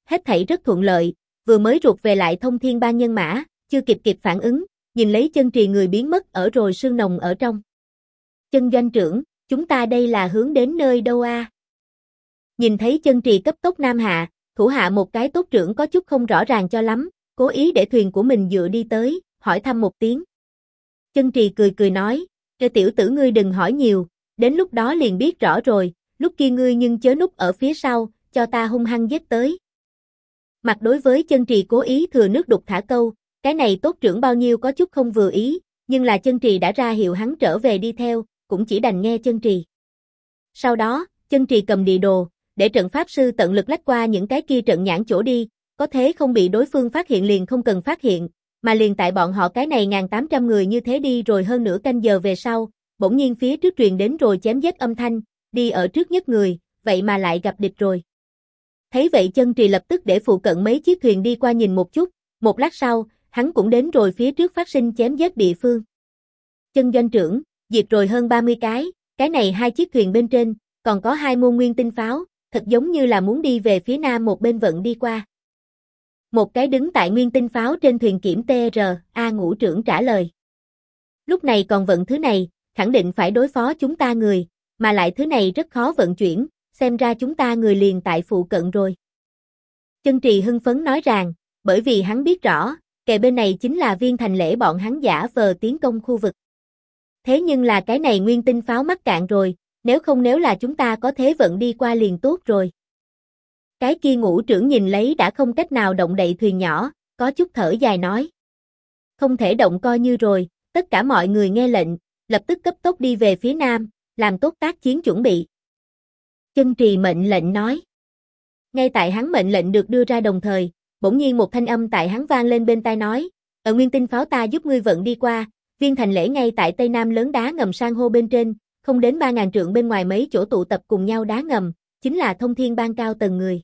hết thảy rất thuận lợi, vừa mới rụt về lại Thông Thiên Bang nhân mã, chưa kịp phản ứng, nhìn lấy Chân Trì người biến mất ở rồi sương nồng ở trong. Chân doanh trưởng, chúng ta đây là hướng đến nơi đâu a? Nhìn thấy Chân Trì cấp tốc nam hạ, thủ hạ một cái tốt trưởng có chút không rõ ràng cho lắm, cố ý để thuyền của mình dựa đi tới, hỏi thăm một tiếng. Chân Trì cười nói, "Kêu tiểu tử ngươi đừng hỏi nhiều, đến lúc đó liền biết rõ rồi, lúc kia ngươi nhưng chớ núp ở phía sau, cho ta hung hăng giết tới." Mặt đối với Chân Trì cố ý thừa nước đục thả câu, cái này tốt trưởng bao nhiêu có chút không vừa ý, nhưng là Chân Trì đã ra hiệu hắn trở về đi theo, cũng chỉ đành nghe Chân Trì. Sau đó, Chân Trì cầm địa đồ, để trận pháp sư tận lực lách qua những cái kia trận nhãn chỗ đi, có thế không bị đối phương phát hiện liền không cần phát hiện, mà liền tại bọn họ cái này 1800 người như thế đi rồi hơn nửa canh giờ về sau, bỗng nhiên phía trước truyền đến rồi chém giết âm thanh, đi ở trước nhất người, vậy mà lại gặp địch rồi. Thấy vậy Chân Trì lập tức để phụ cận mấy chiếc thuyền đi qua nhìn một chút, một lát sau, hắn cũng đến rồi phía trước phát sinh chém giết địa phương. Chân doanh trưởng, diệt rồi hơn 30 cái này 2 chiếc thuyền bên trên, còn có 2 môn nguyên tinh pháo, thật giống như là muốn đi về phía nam một bên vận đi qua. Một cái đứng tại nguyên tinh pháo trên thuyền kiểm TRA ngũ trưởng trả lời. Lúc này còn vận thứ này, khẳng định phải đối phó chúng ta người, mà lại thứ này rất khó vận chuyển, xem ra chúng ta người liền tại phụ cận rồi. Chân Trì hưng phấn nói rằng, bởi vì hắn biết rõ, kề bên này chính là Viên Thành Lễ bọn hắn giả vờ tiến công khu vực. Thế nhưng là cái này nguyên tinh pháo mắc cạn rồi, nếu là chúng ta có thế vận đi qua liền tốt rồi. Cái kia ngũ trưởng nhìn lấy đã không cách nào động đậy thuyền nhỏ, có chút thở dài nói. Không thể động coi như rồi, tất cả mọi người nghe lệnh, lập tức cấp tốc đi về phía nam, làm tốt tác chiến chuẩn bị. Chân Trì mệnh lệnh nói. Ngay tại hắn mệnh lệnh được đưa ra đồng thời, bỗng nhiên một thanh âm tại hắn vang lên bên tai nói, ở nguyên tinh pháo ta giúp ngươi vận đi qua, Viên Thành Lễ ngay tại tây nam lớn đá ngầm san hô bên trên, không đến 3000 trượng bên ngoài mấy chỗ tụ tập cùng nhau đá ngầm, chính là Thông Thiên Bang cao tầng người.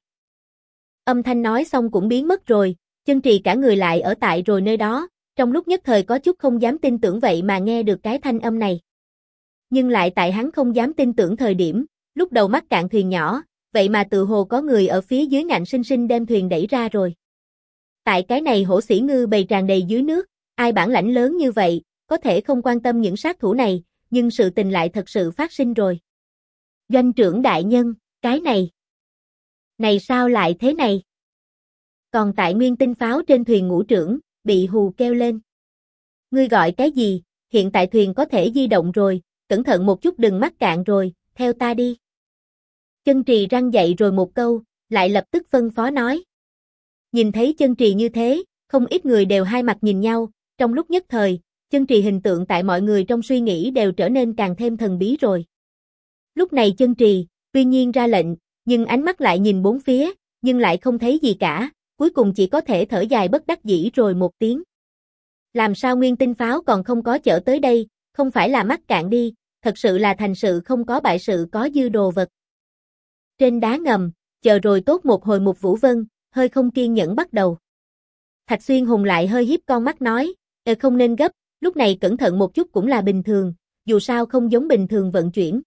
Âm thanh nói xong cũng biến mất rồi, Chân Trì cả người lại ở tại rồi nơi đó, trong lúc nhất thời có chút không dám tin tưởng vậy mà nghe được cái thanh âm này. Nhưng lại tại hắn không dám tin tưởng thời điểm, lúc đầu mắc cạn thuyền nhỏ, vậy mà tự hồ có người ở phía dưới ngạnh sinh sinh đem thuyền đẩy ra rồi. Tại cái này hổ sĩ ngư bầy tràn đầy dưới nước, ai bản lãnh lớn như vậy, có thể không quan tâm những sát thủ này, nhưng sự tình lại thật sự phát sinh rồi. Doanh trưởng đại nhân, cái này sao lại thế này? Còn tại nguyên tinh pháo trên thuyền ngũ trưởng, bị hù kêu lên. Ngươi gọi cái gì, hiện tại thuyền có thể di động rồi, cẩn thận một chút đừng mắc cạn rồi, theo ta đi. Chân Trì răng dậy rồi một câu, lại lập tức phân phó nói. Nhìn thấy Chân Trì như thế, không ít người đều hai mặt nhìn nhau, trong lúc nhất thời, Chân Trì hình tượng tại mọi người trong suy nghĩ đều trở nên càng thêm thần bí rồi. Lúc này Chân Trì, tuy nhiên ra lệnh, nhưng ánh mắt lại nhìn bốn phía, nhưng lại không thấy gì cả, cuối cùng chỉ có thể thở dài bất đắc dĩ rồi một tiếng. Làm sao nguyên tinh pháo còn không có chở tới đây, không phải là mắc cạn đi, thật sự là thành sự không có bại sự có dư đồ vật. Trên đá ngầm, chờ rồi tốt một hồi Mục Vũ Vân, hơi không kiên nhẫn bắt đầu. Thạch Xuyên Hùng lại hơi hiếp con mắt nói, không nên gấp, lúc này cẩn thận một chút cũng là bình thường, dù sao không giống bình thường vận chuyển.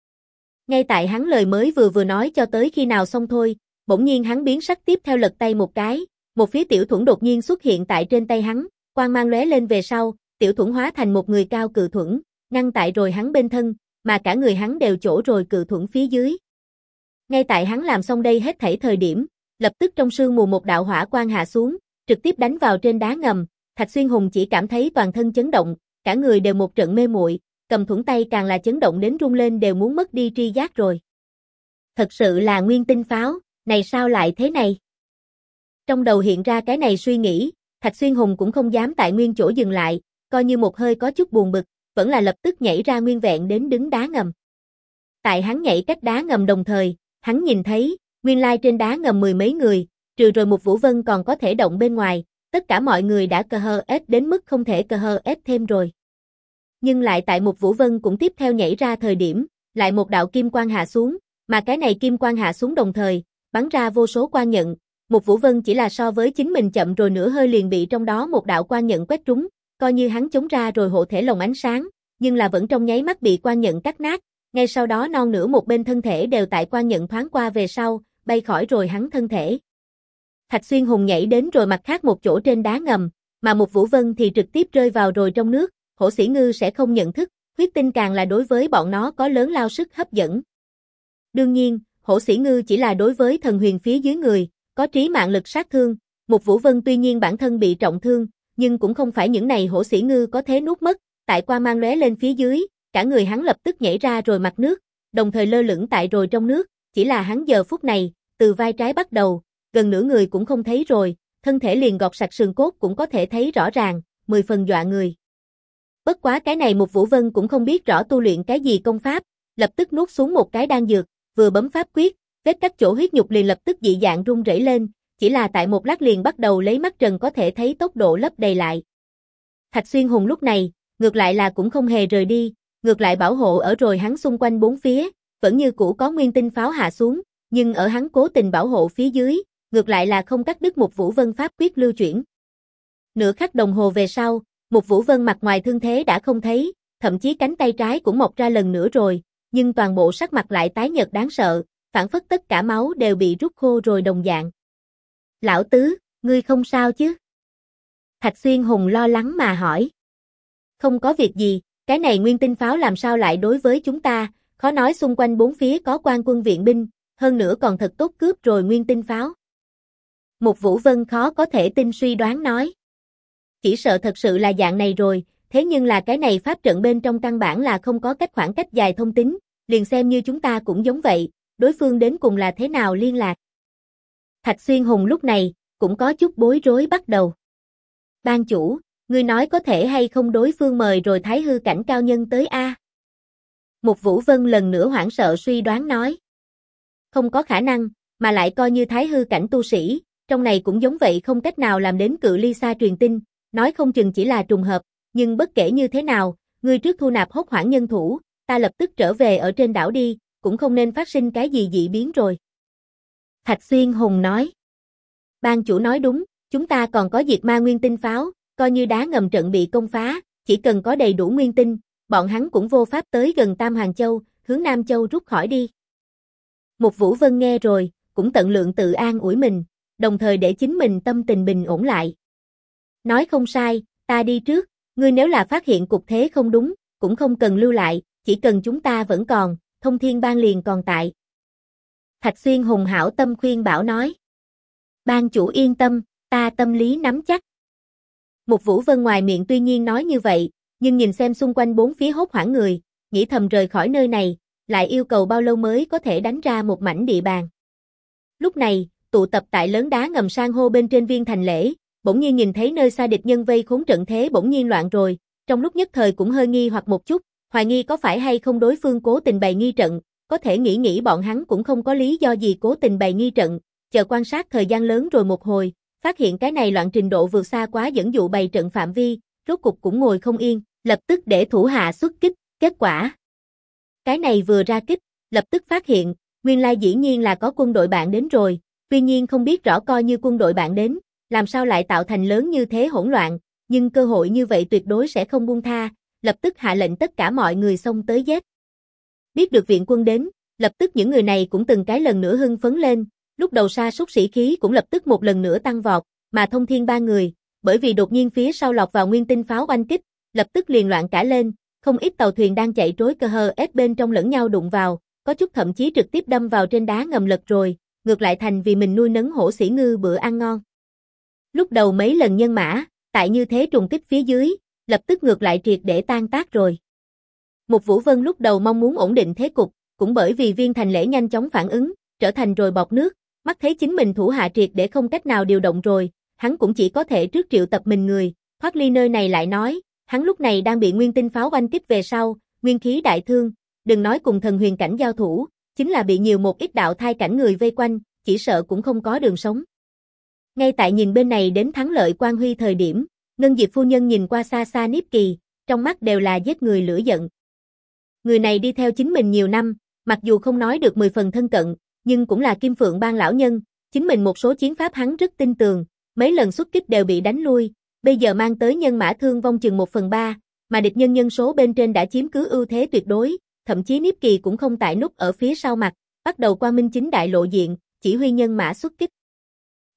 Ngay tại hắn lời mới vừa nói cho tới khi nào xong thôi, bỗng nhiên hắn biến sắc tiếp theo lật tay một cái, một phía tiểu thuẫn đột nhiên xuất hiện tại trên tay hắn, quang mang lóe lên về sau, tiểu thuẫn hóa thành một người cao cự thuẫn, ngăn tại rồi hắn bên thân, mà cả người hắn đều chỗ rồi cự thuẫn phía dưới. Ngay tại hắn làm xong đây hết thảy thời điểm, lập tức trong sương mù một đạo hỏa quang hạ xuống, trực tiếp đánh vào trên đá ngầm, Thạch Xuyên Hùng chỉ cảm thấy toàn thân chấn động, cả người đều một trận mê muội, cầm thuẫn tay càng là chấn động đến run lên đều muốn mất đi tri giác rồi. Thật sự là nguyên tinh pháo, này sao lại thế này? Trong đầu hiện ra cái này suy nghĩ, Thạch Xuyên Hùng cũng không dám tại nguyên chỗ dừng lại, coi như một hơi có chút buồn bực, vẫn là lập tức nhảy ra nguyên vẹn đến đứng đá ngầm. Tại hắn nhảy cách đá ngầm đồng thời, hắn nhìn thấy, nguyên lai trên đá ngầm mười mấy người, trừ rồi Mục Vũ Vân còn có thể động bên ngoài, tất cả mọi người đã cờ hờ ép đến mức không thể cờ hờ ép thêm rồi. Nhưng lại tại Mục Vũ Vân cũng tiếp theo nhảy ra thời điểm, lại một đạo kim quang hạ xuống, mà cái này kim quang hạ xuống đồng thời, bắn ra vô số quang nhận, Mục Vũ Vân chỉ là so với chính mình chậm rồi nửa hơi liền bị trong đó một đạo quang nhận quét trúng, coi như hắn chống ra rồi hộ thể lồng ánh sáng, nhưng là vẫn trong nháy mắt bị quang nhận cắt nát, ngay sau đó non nửa một bên thân thể đều tại quang nhận thoáng qua về sau, bay khỏi rồi hắn thân thể. Thạch Xuyên Hùng nhảy đến rồi mặt khác một chỗ trên đá ngầm, mà một Vũ Vân thì trực tiếp rơi vào rồi trong nước, hổ sĩ ngư sẽ không nhận thức, huyết tinh càng là đối với bọn nó có lớn lao sức hấp dẫn. Đương nhiên, hổ sĩ ngư chỉ là đối với thần huyền phía dưới người, có trí mạng lực sát thương, một Vũ Vân tuy nhiên bản thân bị trọng thương, nhưng cũng không phải những này hổ sĩ ngư có thế nuốt mất, tại qua mang lóe lên phía dưới, cả người hắn lập tức nhảy ra rồi mặt nước, đồng thời lơ lửng tại rồi trong nước, chỉ là hắn giờ phút này, từ vai trái bắt đầu, gần nửa người cũng không thấy rồi, thân thể liền gọt sạch sườn cốt cũng có thể thấy rõ ràng, 10 phần dọa người. Bất quá cái này một Vũ Vân cũng không biết rõ tu luyện cái gì công pháp, lập tức nuốt xuống một cái đan dược, vừa bấm pháp quyết, vết cắt chỗ huyết nhục liền lập tức dị dạng rung rẩy lên, chỉ là tại một lát liền bắt đầu lấy mắt trần có thể thấy tốc độ lấp đầy lại. Thạch Xuyên Hùng lúc này, ngược lại là cũng không hề rời đi, ngược lại bảo hộ ở rồi hắn xung quanh bốn phía, vẫn như cũ có nguyên tinh pháo hạ xuống, nhưng ở hắn cố tình bảo hộ phía dưới, ngược lại là không cắt đứt một Vũ Vân pháp quyết lưu chuyển. Nửa khắc đồng hồ về sau, một Vũ Vân mặt ngoài thương thế đã không thấy, thậm chí cánh tay trái cũng mọc ra lần nữa rồi, nhưng toàn bộ sắc mặt lại tái nhợt đáng sợ, phản phất tất cả máu đều bị rút khô rồi đồng dạng. Lão tứ, ngươi không sao chứ? Thạch Xuyên Hùng lo lắng mà hỏi. Không có việc gì, cái này nguyên tinh pháo làm sao lại đối với chúng ta, khó nói xung quanh bốn phía có quan quân viện binh, hơn nữa còn thật tốt cướp rồi nguyên tinh pháo. Một Vũ Vân khó có thể tin suy đoán nói. Chỉ sợ thật sự là dạng này rồi, thế nhưng là cái này pháp trận bên trong căn bản là không có cách khoảng cách dài thông tín, liền xem như chúng ta cũng giống vậy, đối phương đến cùng là thế nào liên lạc. Thạch Xuyên Hùng lúc này, cũng có chút bối rối bắt đầu. Ban chủ, ngươi nói có thể hay không đối phương mời rồi thái hư cảnh cao nhân tới a? Một Vũ Vân lần nữa hoảng sợ suy đoán nói. Không có khả năng, mà lại coi như thái hư cảnh tu sĩ, trong này cũng giống vậy không cách nào làm đến cự ly xa truyền tin, nói không chừng chỉ là trùng hợp, nhưng bất kể như thế nào, ngươi trước thu nạp hốt hoảng nhân thủ, ta lập tức trở về ở trên đảo đi, cũng không nên phát sinh cái gì dị biến rồi. Thạch Xuyên Hùng nói. Ban chủ nói đúng, chúng ta còn có diệt ma nguyên tinh pháo, coi như đá ngầm trận bị công phá, chỉ cần có đầy đủ nguyên tinh, bọn hắn cũng vô pháp tới gần Tam Hoàng Châu, hướng Nam Châu rút khỏi đi. Một Vũ Vân nghe rồi, cũng tận lượng tự an ủi mình, đồng thời để chính mình tâm tình bình ổn lại. Nói không sai, ta đi trước, ngươi nếu là phát hiện cục thế không đúng, cũng không cần lưu lại, chỉ cần chúng ta vẫn còn, Thông Thiên Bang liền còn tại. Thạch Xuyên Hùng hảo tâm khuyên bảo nói. Ban chủ yên tâm, ta tâm lý nắm chắc. Một Vũ Vân ngoài miệng tuy nhiên nói như vậy, nhưng nhìn xem xung quanh bốn phía hốt hoảng người, nghĩ thầm rời khỏi nơi này, lại yêu cầu bao lâu mới có thể đánh ra một mảnh địa bàn. Lúc này, tụ tập tại lớn đá ngầm san hô bên trên viên thành lễ, bỗng nhiên nhìn thấy nơi xa địch nhân vây khốn trận thế bỗng nhiên loạn rồi, trong lúc nhất thời cũng hơi nghi hoặc một chút, hoài nghi có phải hay không đối phương cố tình bày nghi trận, có thể nghĩ bọn hắn cũng không có lý do gì cố tình bày nghi trận, chờ quan sát thời gian lớn rồi một hồi, phát hiện cái này loạn trình độ vượt xa quá dẫn dụ bày trận phạm vi, rốt cục cũng ngồi không yên, lập tức để thủ hạ xuất kích, kết quả. Cái này vừa ra kích, lập tức phát hiện, nguyên lai dĩ nhiên là có quân đội bạn đến rồi, tuy nhiên không biết rõ coi như quân đội bạn đến, làm sao lại tạo thành lớn như thế hỗn loạn, nhưng cơ hội như vậy tuyệt đối sẽ không buông tha, lập tức hạ lệnh tất cả mọi người xông tới giết. Biết được viện quân đến, lập tức những người này cũng từng cái lần nữa hưng phấn lên, lúc đầu sa sút sĩ khí cũng lập tức một lần nữa tăng vọt, mà Thông Thiên ba người, bởi vì đột nhiên phía sau lọt vào nguyên tinh pháo oanh kích, lập tức liền loạn cả lên, không ít tàu thuyền đang chạy trối cơ hờ ép bên trong lẫn nhau đụng vào, có chút thậm chí trực tiếp đâm vào trên đá ngầm lật rồi, ngược lại thành vì mình nuôi nấng hổ sĩ ngư bữa ăn ngon. Lúc đầu mấy lần nhân mã, tại như thế trùng kích phía dưới, lập tức ngược lại triệt để tan tác rồi. Một Vũ Vân lúc đầu mong muốn ổn định thế cục, cũng bởi vì viên thành lễ nhanh chóng phản ứng, trở thành rồi bọt nước, mắt thấy chính mình thủ hạ triệt để không cách nào điều động rồi, hắn cũng chỉ có thể trước triệu tập mình người, thoát ly nơi này lại nói, hắn lúc này đang bị nguyên tinh pháo oanh kích về sau, nguyên khí đại thương, đừng nói cùng thần huyền cảnh giao thủ, chính là bị nhiều một ít đạo thai cảnh người vây quanh, chỉ sợ cũng không có đường sống. Ngay tại nhìn bên này đến thắng lợi quan huy thời điểm, Ngân Diệp phu nhân nhìn qua xa xa Niếp Kỳ, trong mắt đều là giết người lửa giận. Người này đi theo chính mình nhiều năm, mặc dù không nói được 10 phần thân cận, nhưng cũng là Kim Phượng Bang lão nhân, chính mình một số chiến pháp hắn rất tin tường, mấy lần xuất kích đều bị đánh lui, bây giờ mang tới nhân mã thương vong chừng 1/3, mà địch nhân nhân số bên trên đã chiếm cứ ưu thế tuyệt đối, thậm chí Niếp Kỳ cũng không tại núp ở phía sau mặt, bắt đầu qua minh chính đại lộ diện, chỉ huy nhân mã xuất kích.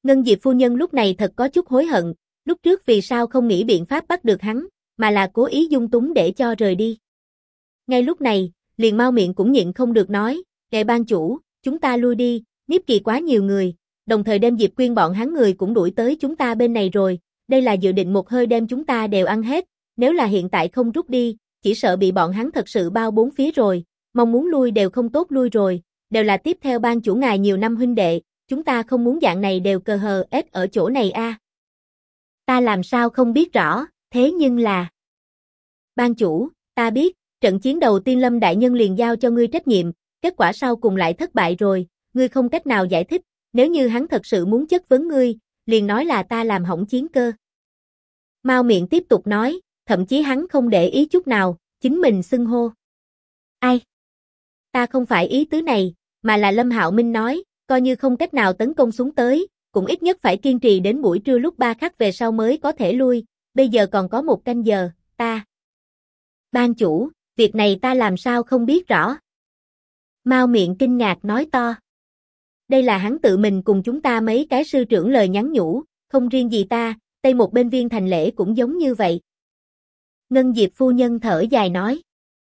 Ngân Diệp phu nhân lúc này thật có chút hối hận, lúc trước vì sao không nghĩ biện pháp bắt được hắn, mà là cố ý dung túng để cho rời đi. Ngay lúc này, liền mau miệng cũng nhịn không được nói, "Kệ ban chủ, chúng ta lui đi, Niếp Kỳ quá nhiều người, đồng thời đem Diệp Quyên bọn hắn người cũng đuổi tới chúng ta bên này rồi, đây là dự định một hơi đem chúng ta đều ăn hết, nếu là hiện tại không rút đi, chỉ sợ bị bọn hắn thật sự bao bốn phía rồi, mong muốn lui đều không tốt lui rồi, đều là tiếp theo ban chủ ngài nhiều năm huynh đệ, chúng ta không muốn dạng này đều cờ hờ ết ở chỗ này a." "Ta làm sao không biết rõ, thế nhưng là..." "Ban chủ, ta biết, trận chiến đầu tiên Lâm đại nhân liền giao cho ngươi trách nhiệm, kết quả sau cùng lại thất bại rồi, ngươi không cách nào giải thích, nếu như hắn thật sự muốn chất vấn ngươi, liền nói là ta làm hỏng chiến cơ." Mao Miệng tiếp tục nói, thậm chí hắn không để ý chút nào, chính mình xưng hô. "Ai? Ta không phải ý tứ này, mà là Lâm Hạo Minh nói, coi như không cách nào tấn công xuống tới, cũng ít nhất phải kiên trì đến buổi trưa lúc 3 khắc về sau mới có thể lui, bây giờ còn có 1 canh giờ, ta..." "Ban chủ, việc này ta làm sao không biết rõ?" Mao Miệng kinh ngạc nói to. "Đây là hắn tự mình cùng chúng ta mấy cái sư trưởng lời nhắn nhủ, không riêng gì ta, Tây một bên Viên Thành Lễ cũng giống như vậy." Ngân Diệp phu nhân thở dài nói.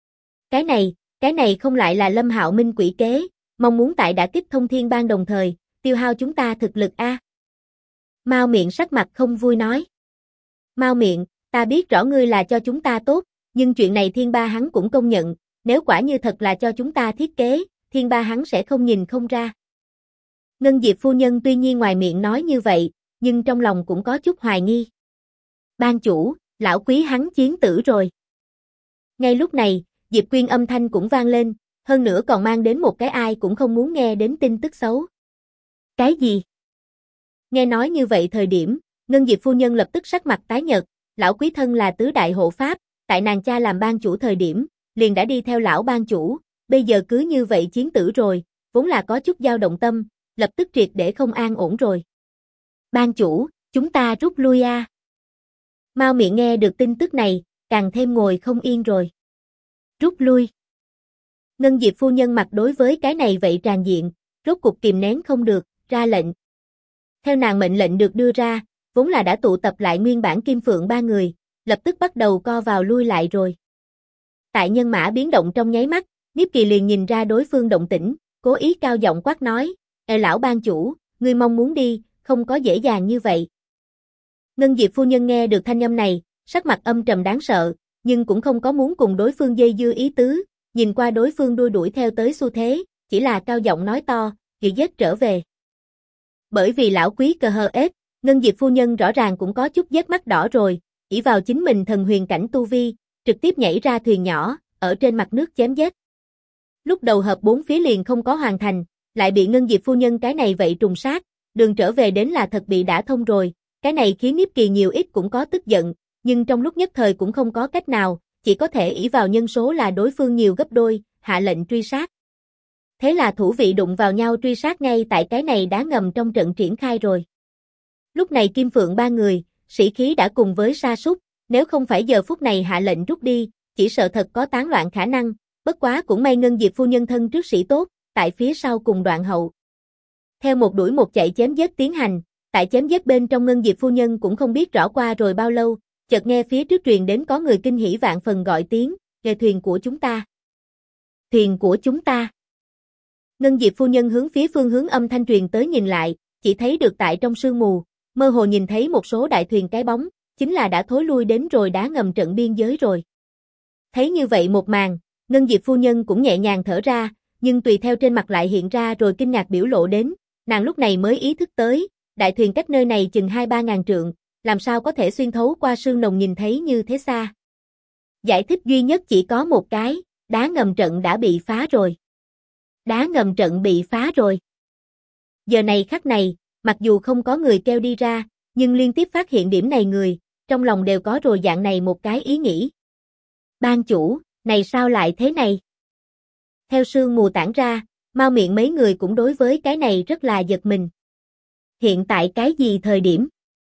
Cái này không lại là Lâm Hạo Minh quỷ kế, mong muốn tại đả kích Thông Thiên Bang đồng thời, tiêu hao chúng ta thực lực a." Mao Miệng sắc mặt không vui nói. "Mao Miệng, ta biết rõ ngươi là cho chúng ta tốt, nhưng chuyện này Thiên Ba hắn cũng công nhận, nếu quả như thật là cho chúng ta thiết kế, Thiên Ba hắn sẽ không nhìn không ra." Ngân Diệp phu nhân tuy nhiên ngoài miệng nói như vậy, nhưng trong lòng cũng có chút hoài nghi. "Ban chủ, lão quý hắn chiến tử rồi." Ngay lúc này, Diệp Quyên âm thanh cũng vang lên, hơn nữa còn mang đến một cái ai cũng không muốn nghe đến tin tức xấu. "Cái gì?" Nghe nói như vậy thời điểm, Ngân Diệp phu nhân lập tức sắc mặt tái nhợt, lão quý thân là tứ đại hộ pháp, tại nàng cha làm ban chủ thời điểm, liền đã đi theo lão ban chủ, bây giờ cứ như vậy chiến tử rồi, vốn là có chút dao động tâm, lập tức triệt để không an ổn rồi. "Ban chủ, chúng ta rút lui a." Mao Miệng nghe được tin tức này, càng thêm ngồi không yên rồi. "Rút lui?" Ngân Diệp phu nhân mặt đối với cái này vậy tràn diện, rốt cục kìm nén không được, ra lệnh. Theo nàng mệnh lệnh được đưa ra, vốn là đã tụ tập lại nguyên bản Kim Phượng 3 người, lập tức bắt đầu co vào lui lại rồi. Tại nhân mã biến động trong nháy mắt, Niếp Kỳ liền nhìn ra đối phương động tĩnh, cố ý cao giọng quát nói, lão ban chủ, ngươi mong muốn đi, không có dễ dàng như vậy." Ngân Diệp phu nhân nghe được thanh âm này, sắc mặt âm trầm đáng sợ, nhưng cũng không có muốn cùng đối phương dây dưa ý tứ, nhìn qua đối phương đuổi theo tới xu thế, chỉ là cao giọng nói to, giết trở về." Bởi vì lão quý cờ hờ ết, Ngân Diệp phu nhân rõ ràng cũng có chút vết mắt đỏ rồi, ỷ vào chính mình thần huyền cảnh tu vi, trực tiếp nhảy ra thuyền nhỏ, ở trên mặt nước chém giết. Lúc đầu hợp 4 phía liền không có hoàn thành, lại bị Ngân Diệp phu nhân cái này vậy trùng sát, đường trở về đến là thật bị đả thông rồi, cái này khiến Niếp Kỳ nhiều ít cũng có tức giận, nhưng trong lúc nhất thời cũng không có cách nào, chỉ có thể ỷ vào nhân số là đối phương nhiều gấp đôi, hạ lệnh truy sát. Thế là thủ vị đụng vào nhau truy sát ngay tại cái này đá ngầm trong trận triển khai rồi. Lúc này Kim Phượng 3 người, sĩ khí đã cùng với sa sút, nếu không phải giờ phút này hạ lệnh rút đi, chỉ sợ thật có tán loạn khả năng, bất quá cũng may Ngân Diệp phu nhân thân trước sĩ tốt, tại phía sau cùng đoạn hậu. Theo một đuổi một chạy chém giết tiến hành, tại chém giết bên trong Ngân Diệp phu nhân cũng không biết rõ qua rồi bao lâu, chợt nghe phía trước truyền đến có người kinh hỉ vạn phần gọi tiếng, "Về thuyền của chúng ta! Thuyền của chúng ta!" Ngân Diệp phu nhân hướng phía phương hướng âm thanh truyền tới nhìn lại, chỉ thấy được tại trong sương mù, mơ hồ nhìn thấy một số đại thuyền cái bóng, chính là đã thối lui đến rồi đá ngầm trận biên giới rồi. Thấy như vậy một màn, Ngân Diệp phu nhân cũng nhẹ nhàng thở ra, nhưng tùy theo trên mặt lại hiện ra rồi kinh ngạc biểu lộ đến, nàng lúc này mới ý thức tới, đại thuyền cách nơi này chừng 2-3 ngàn trượng, làm sao có thể xuyên thấu qua sương nồng nhìn thấy như thế xa. Giải thích duy nhất chỉ có một cái, đá ngầm trận đã bị phá rồi. Đá ngầm trận bị phá rồi. Giờ này khắc này, mặc dù không có người kêu đi ra, nhưng liên tiếp phát hiện điểm này người, trong lòng đều có rồi dạng này một cái ý nghĩ. Ban chủ, này sao lại thế này? Theo sương mù tản ra, Mao Miệng mấy người cũng đối với cái này rất là giật mình. Hiện tại cái gì thời điểm?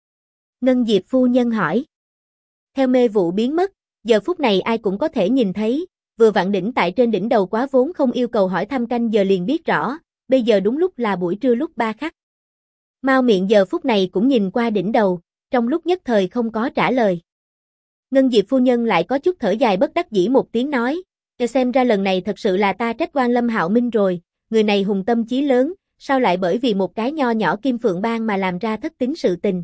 Ngân Diệp phu nhân hỏi. Theo mê vụ biến mất, giờ phút này ai cũng có thể nhìn thấy, vừa vặn đỉnh tại trên đỉnh đầu quá vốn không yêu cầu hỏi thăm canh giờ liền biết rõ, bây giờ đúng lúc là buổi trưa lúc 3 khắc. Mao Miện giờ phút này cũng nhìn qua đỉnh đầu, trong lúc nhất thời không có trả lời. Ngân Diệp phu nhân lại có chút thở dài bất đắc dĩ một tiếng nói, xem ra lần này thật sự là ta trách oan Lâm Hạo Minh rồi, người này hùng tâm chí lớn, sao lại bởi vì một cái nho nhỏ Kim Phượng Bang mà làm ra thất tín sự tình.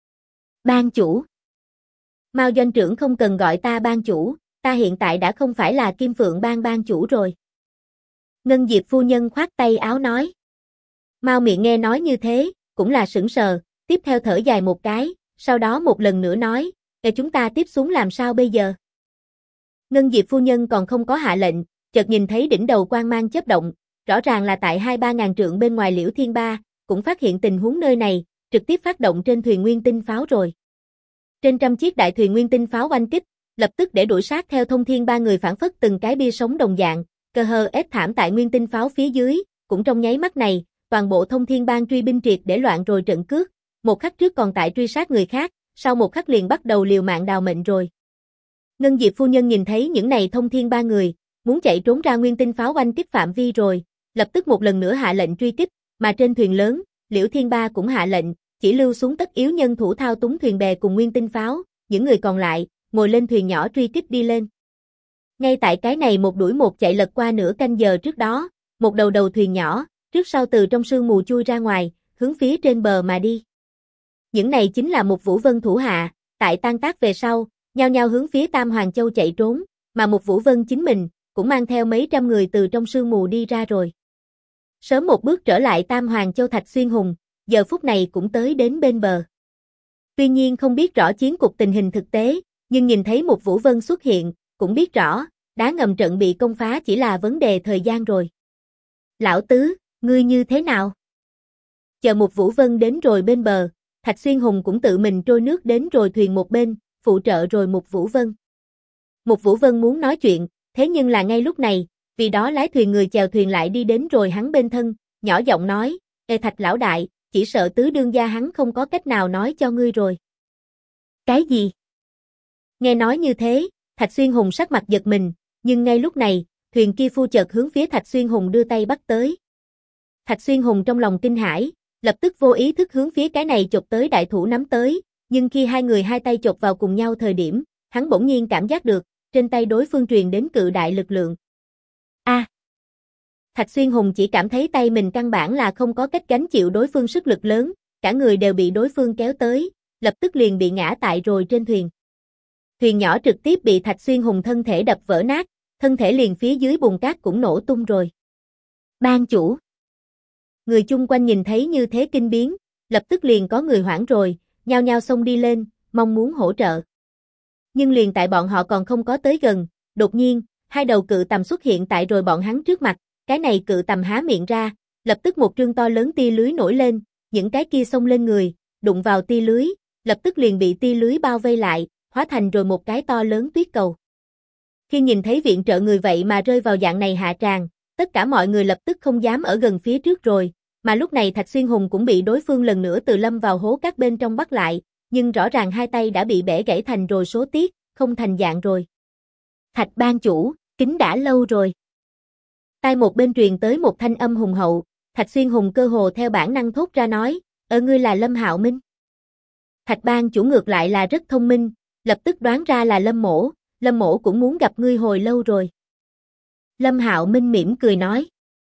Ban chủ. Mao doanh trưởng không cần gọi ta ban chủ, ta hiện tại đã không phải là Kim Phượng Bang ban chủ rồi. Ngân Diệp phu nhân khoát tay áo nói. Mao Miện nghe nói như thế, cũng là sững sờ, tiếp theo thở dài một cái, sau đó một lần nữa nói, chúng ta tiếp xuống làm sao bây giờ? Ngân Diệp phu nhân còn không có hạ lệnh, chợt nhìn thấy đỉnh đầu quang mang chớp động, rõ ràng là tại 2-3 ngàn trượng bên ngoài Liễu Thiên Ba, cũng phát hiện tình huống nơi này, trực tiếp phát động trên thuyền nguyên tinh pháo rồi. Trên trăm chiếc đại thuyền nguyên tinh pháo oanh kích, lập tức để đuổi sát theo Thông Thiên Ba người phản phất từng cái bia sống đồng dạng, cơ hơ ép thảm tại nguyên tinh pháo phía dưới, cũng trong nháy mắt này, toàn bộ Thông Thiên Bang truy binh triệt để loạn rồi trận cước, một khắc trước còn tại truy sát người khác, sau một khắc liền bắt đầu liều mạng đào mệnh rồi. Ngân Diệp phu nhân nhìn thấy những này Thông Thiên Ba người, muốn chạy trốn ra nguyên tinh pháo oanh kích phạm vi rồi, lập tức một lần nữa hạ lệnh truy kích, mà trên thuyền lớn, Liễu Thiên Ba cũng hạ lệnh, chỉ lưu xuống tất yếu nhân thủ thao túng thuyền bè cùng nguyên tinh pháo, những người còn lại, ngồi lên thuyền nhỏ truy kích đi lên. Ngay tại cái này một đuổi một chạy lật qua nửa canh giờ trước đó, một đầu thuyền nhỏ, trước sau từ trong sương mù chui ra ngoài, hướng phía trên bờ mà đi. Những này chính là một Vũ Vân thủ hạ, tại tan tác về sau, nhao nhao hướng phía Tam Hoàng Châu chạy trốn, mà một Vũ Vân chính mình, cũng mang theo mấy trăm người từ trong sương mù đi ra rồi. Sớm một bước trở lại Tam Hoàng Châu Thạch Xuyên Hùng, giờ phút này cũng tới đến bên bờ. Tuy nhiên không biết rõ chiến cục tình hình thực tế, nhưng nhìn thấy một Vũ Vân xuất hiện, cũng biết rõ, đá ngầm trận bị công phá chỉ là vấn đề thời gian rồi. Lão tứ, ngươi như thế nào? Chờ một Vũ Vân đến rồi bên bờ, Thạch Xuyên Hùng cũng tự mình trôi nước đến rồi thuyền một bên, phụ trợ rồi một Vũ Vân. Một Vũ Vân muốn nói chuyện, thế nhưng là ngay lúc này, vì đó lái thuyền người chèo thuyền lại đi đến rồi hắn bên thân, nhỏ giọng nói, Thạch lão đại, chỉ sợ tứ đương gia hắn không có cách nào nói cho ngươi rồi. Cái gì? Nghe nói như thế, Thạch Xuyên Hùng sắc mặt giật mình, nhưng ngay lúc này, thuyền kia phu chợt hướng phía Thạch Xuyên Hùng đưa tay bắt tới. Thạch Xuyên Hùng trong lòng kinh hãi, lập tức vô ý thức hướng phía cái này chộp tới đại thủ nắm tới, nhưng khi hai người hai tay chộp vào cùng nhau thời điểm, hắn bỗng nhiên cảm giác được, trên tay đối phương truyền đến cự đại lực lượng. Thạch Xuyên Hùng chỉ cảm thấy tay mình căn bản là không có cách gánh chịu đối phương sức lực lớn, cả người đều bị đối phương kéo tới, lập tức liền bị ngã tại rồi trên thuyền. Thuyền nhỏ trực tiếp bị Thạch Xuyên Hùng thân thể đập vỡ nát, thân thể liền phía dưới bùn cát cũng nổ tung rồi. Ban chủ. Người chung quanh nhìn thấy như thế kinh biến, lập tức liền có người hoảng rồi, nhao nhao xông đi lên, mong muốn hỗ trợ. Nhưng liền tại bọn họ còn không có tới gần, đột nhiên, hai đầu cự tằm xuất hiện tại rồi bọn hắn trước mặt, cái này cự tằm há miệng ra, lập tức một trương to lớn tia lưới nổi lên, những cái kia xông lên người, đụng vào tia lưới, lập tức liền bị tia lưới bao vây lại, hóa thành rồi một cái to lớn tuyết cầu. Khi nhìn thấy viện trợ người vậy mà rơi vào dạng này hạ tràng, tất cả mọi người lập tức không dám ở gần phía trước rồi, mà lúc này Thạch Xuyên Hùng cũng bị đối phương lần nữa từ lâm vào hố các bên trong bắt lại, nhưng rõ ràng hai tay đã bị bẻ gãy thành rồi số tiết, không thành dạng rồi. Thạch ban chủ, kính đã lâu rồi. Tai một bên truyền tới một thanh âm hùng hậu, Thạch Xuyên Hùng cơ hồ theo bản năng thốt ra nói, ngươi là Lâm Hạo Minh. Thạch ban chủ ngược lại là rất thông minh, lập tức đoán ra là Lâm Mỗ cũng muốn gặp ngươi hồi lâu rồi. Lâm Hạo Minh mỉm cười nói,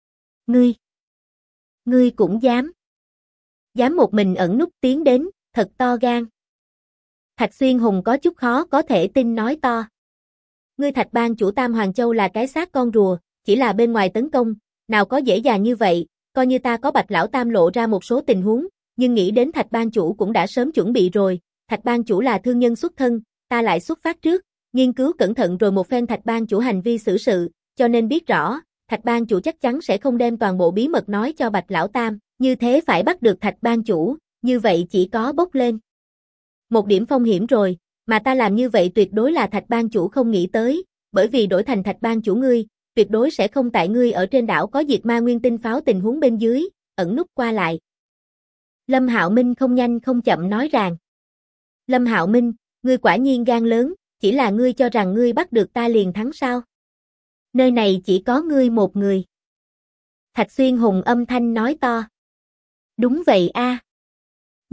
Ngươi cũng dám một mình ẩn núp tiến đến, thật to gan. Thạch Xuyên Hùng có chút khó có thể tin nói to. Ngươi Thạch ban chủ Tam Hoàng Châu là cái xác con rùa, chỉ là bên ngoài tấn công, nào có dễ dàng như vậy, coi như ta có Bạch Lão Tam lộ ra một số tình huống, nhưng nghĩ đến Thạch ban chủ cũng đã sớm chuẩn bị rồi, Thạch ban chủ là thương nhân xuất thân, ta lại xuất phát trước, nghiên cứu cẩn thận rồi một phen Thạch ban chủ hành vi xử sự, cho nên biết rõ, Thạch ban chủ chắc chắn sẽ không đem toàn bộ bí mật nói cho Bạch Lão Tam, như thế phải bắt được Thạch ban chủ, như vậy chỉ có bốc lên một điểm phong hiểm rồi, mà ta làm như vậy tuyệt đối là Thạch ban chủ không nghĩ tới, bởi vì đổi thành Thạch ban chủ ngươi, tuyệt đối sẽ không tại ngươi ở trên đảo có diệt ma nguyên tinh pháo tình huống bên dưới, ẩn núp qua lại. Lâm Hạo Minh không nhanh không chậm nói ràng. Lâm Hạo Minh, ngươi quả nhiên gan lớn, chỉ là ngươi cho rằng ngươi bắt được ta liền thắng sao? Nơi này chỉ có ngươi một người. Thạch Xuyên Hùng âm thanh nói to. Đúng vậy a.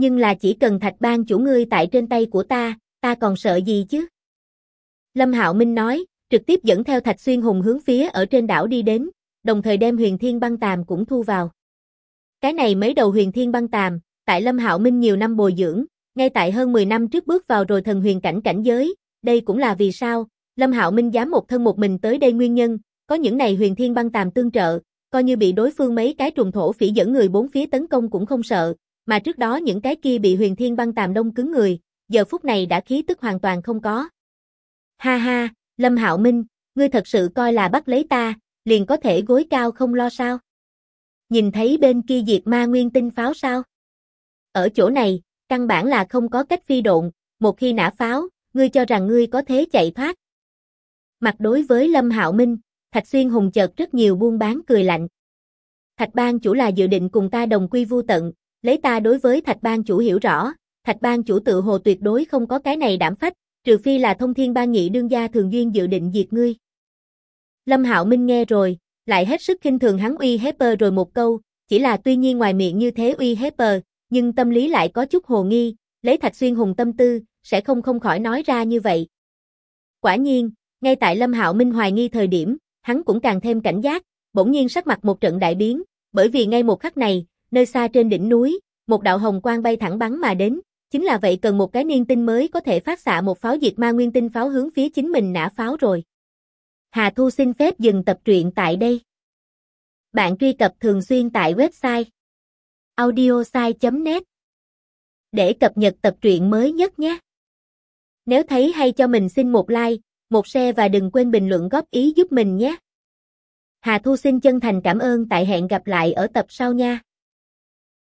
Nhưng là chỉ cần Thạch Bang chủ ngươi tại trên tay của ta còn sợ gì chứ? Lâm Hạo Minh nói, trực tiếp dẫn theo Thạch Xuyên Hùng hướng phía ở trên đảo đi đến, đồng thời đem Huyền Thiên Băng Tàm cũng thu vào. Cái này mấy đầu Huyền Thiên Băng Tàm, tại Lâm Hạo Minh nhiều năm bồi dưỡng, ngay tại hơn 10 năm trước bước vào rồi thần huyền cảnh cảnh giới, đây cũng là vì sao Lâm Hạo Minh dám một thân một mình tới đây nguyên nhân, có những này Huyền Thiên Băng Tàm tương trợ, coi như bị đối phương mấy cái trùng thổ phỉ dẫn người bốn phía tấn công cũng không sợ, mà trước đó những cái kia bị Huyền Thiên Băng Tàm đông cứng người, giờ phút này đã khí tức hoàn toàn không có. Ha ha, Lâm Hạo Minh, ngươi thật sự coi là bắt lấy ta, liền có thể gối cao không lo sao? Nhìn thấy bên kia diệt ma nguyên tinh pháo sao? Ở chỗ này, căn bản là không có cách phi độn, một khi nã pháo, ngươi cho rằng ngươi có thế chạy thoát. Mặt đối với Lâm Hạo Minh, Thạch Xuyên Hùng chợt rất nhiều buôn bán cười lạnh. Thạch Bang chủ là dự định cùng ta đồng quy vu tận, lấy ta đối với Thạch Bang chủ hiểu rõ, Thạch Bang chủ tự hồ tuyệt đối không có cái này đảm phách, trừ phi là Thông Thiên Bang nghị đương gia thường duyên dự định diệt ngươi. Lâm Hạo Minh nghe rồi, lại hết sức khinh thường hắn uy hiếp rồi một câu, chỉ là tuy nhiên ngoài miệng như thế uy hiếp, nhưng tâm lý lại có chút hồ nghi, lấy Thạch Xuyên Hùng tâm tư, sẽ không khỏi nói ra như vậy. Quả nhiên, ngay tại Lâm Hạo Minh hoài nghi thời điểm, hắn cũng càng thêm cảnh giác, bỗng nhiên sắc mặt một trận đại biến, bởi vì ngay một khắc này, nơi xa trên đỉnh núi, một đạo hồng quang bay thẳng bắn mà đến, chính là vậy cần một cái niên tinh mới có thể phát xạ một pháo diệt ma nguyên tinh pháo hướng phía chính mình nã pháo rồi. Hà Thu xin phép dừng tập truyện tại đây. Bạn truy cập thường xuyên tại website audiosai.net để cập nhật tập truyện mới nhất nhé. Nếu thấy hay cho mình xin một like, một share và đừng quên bình luận góp ý giúp mình nhé. Hà Thu xin chân thành cảm ơn, tại hẹn gặp lại ở tập sau nha.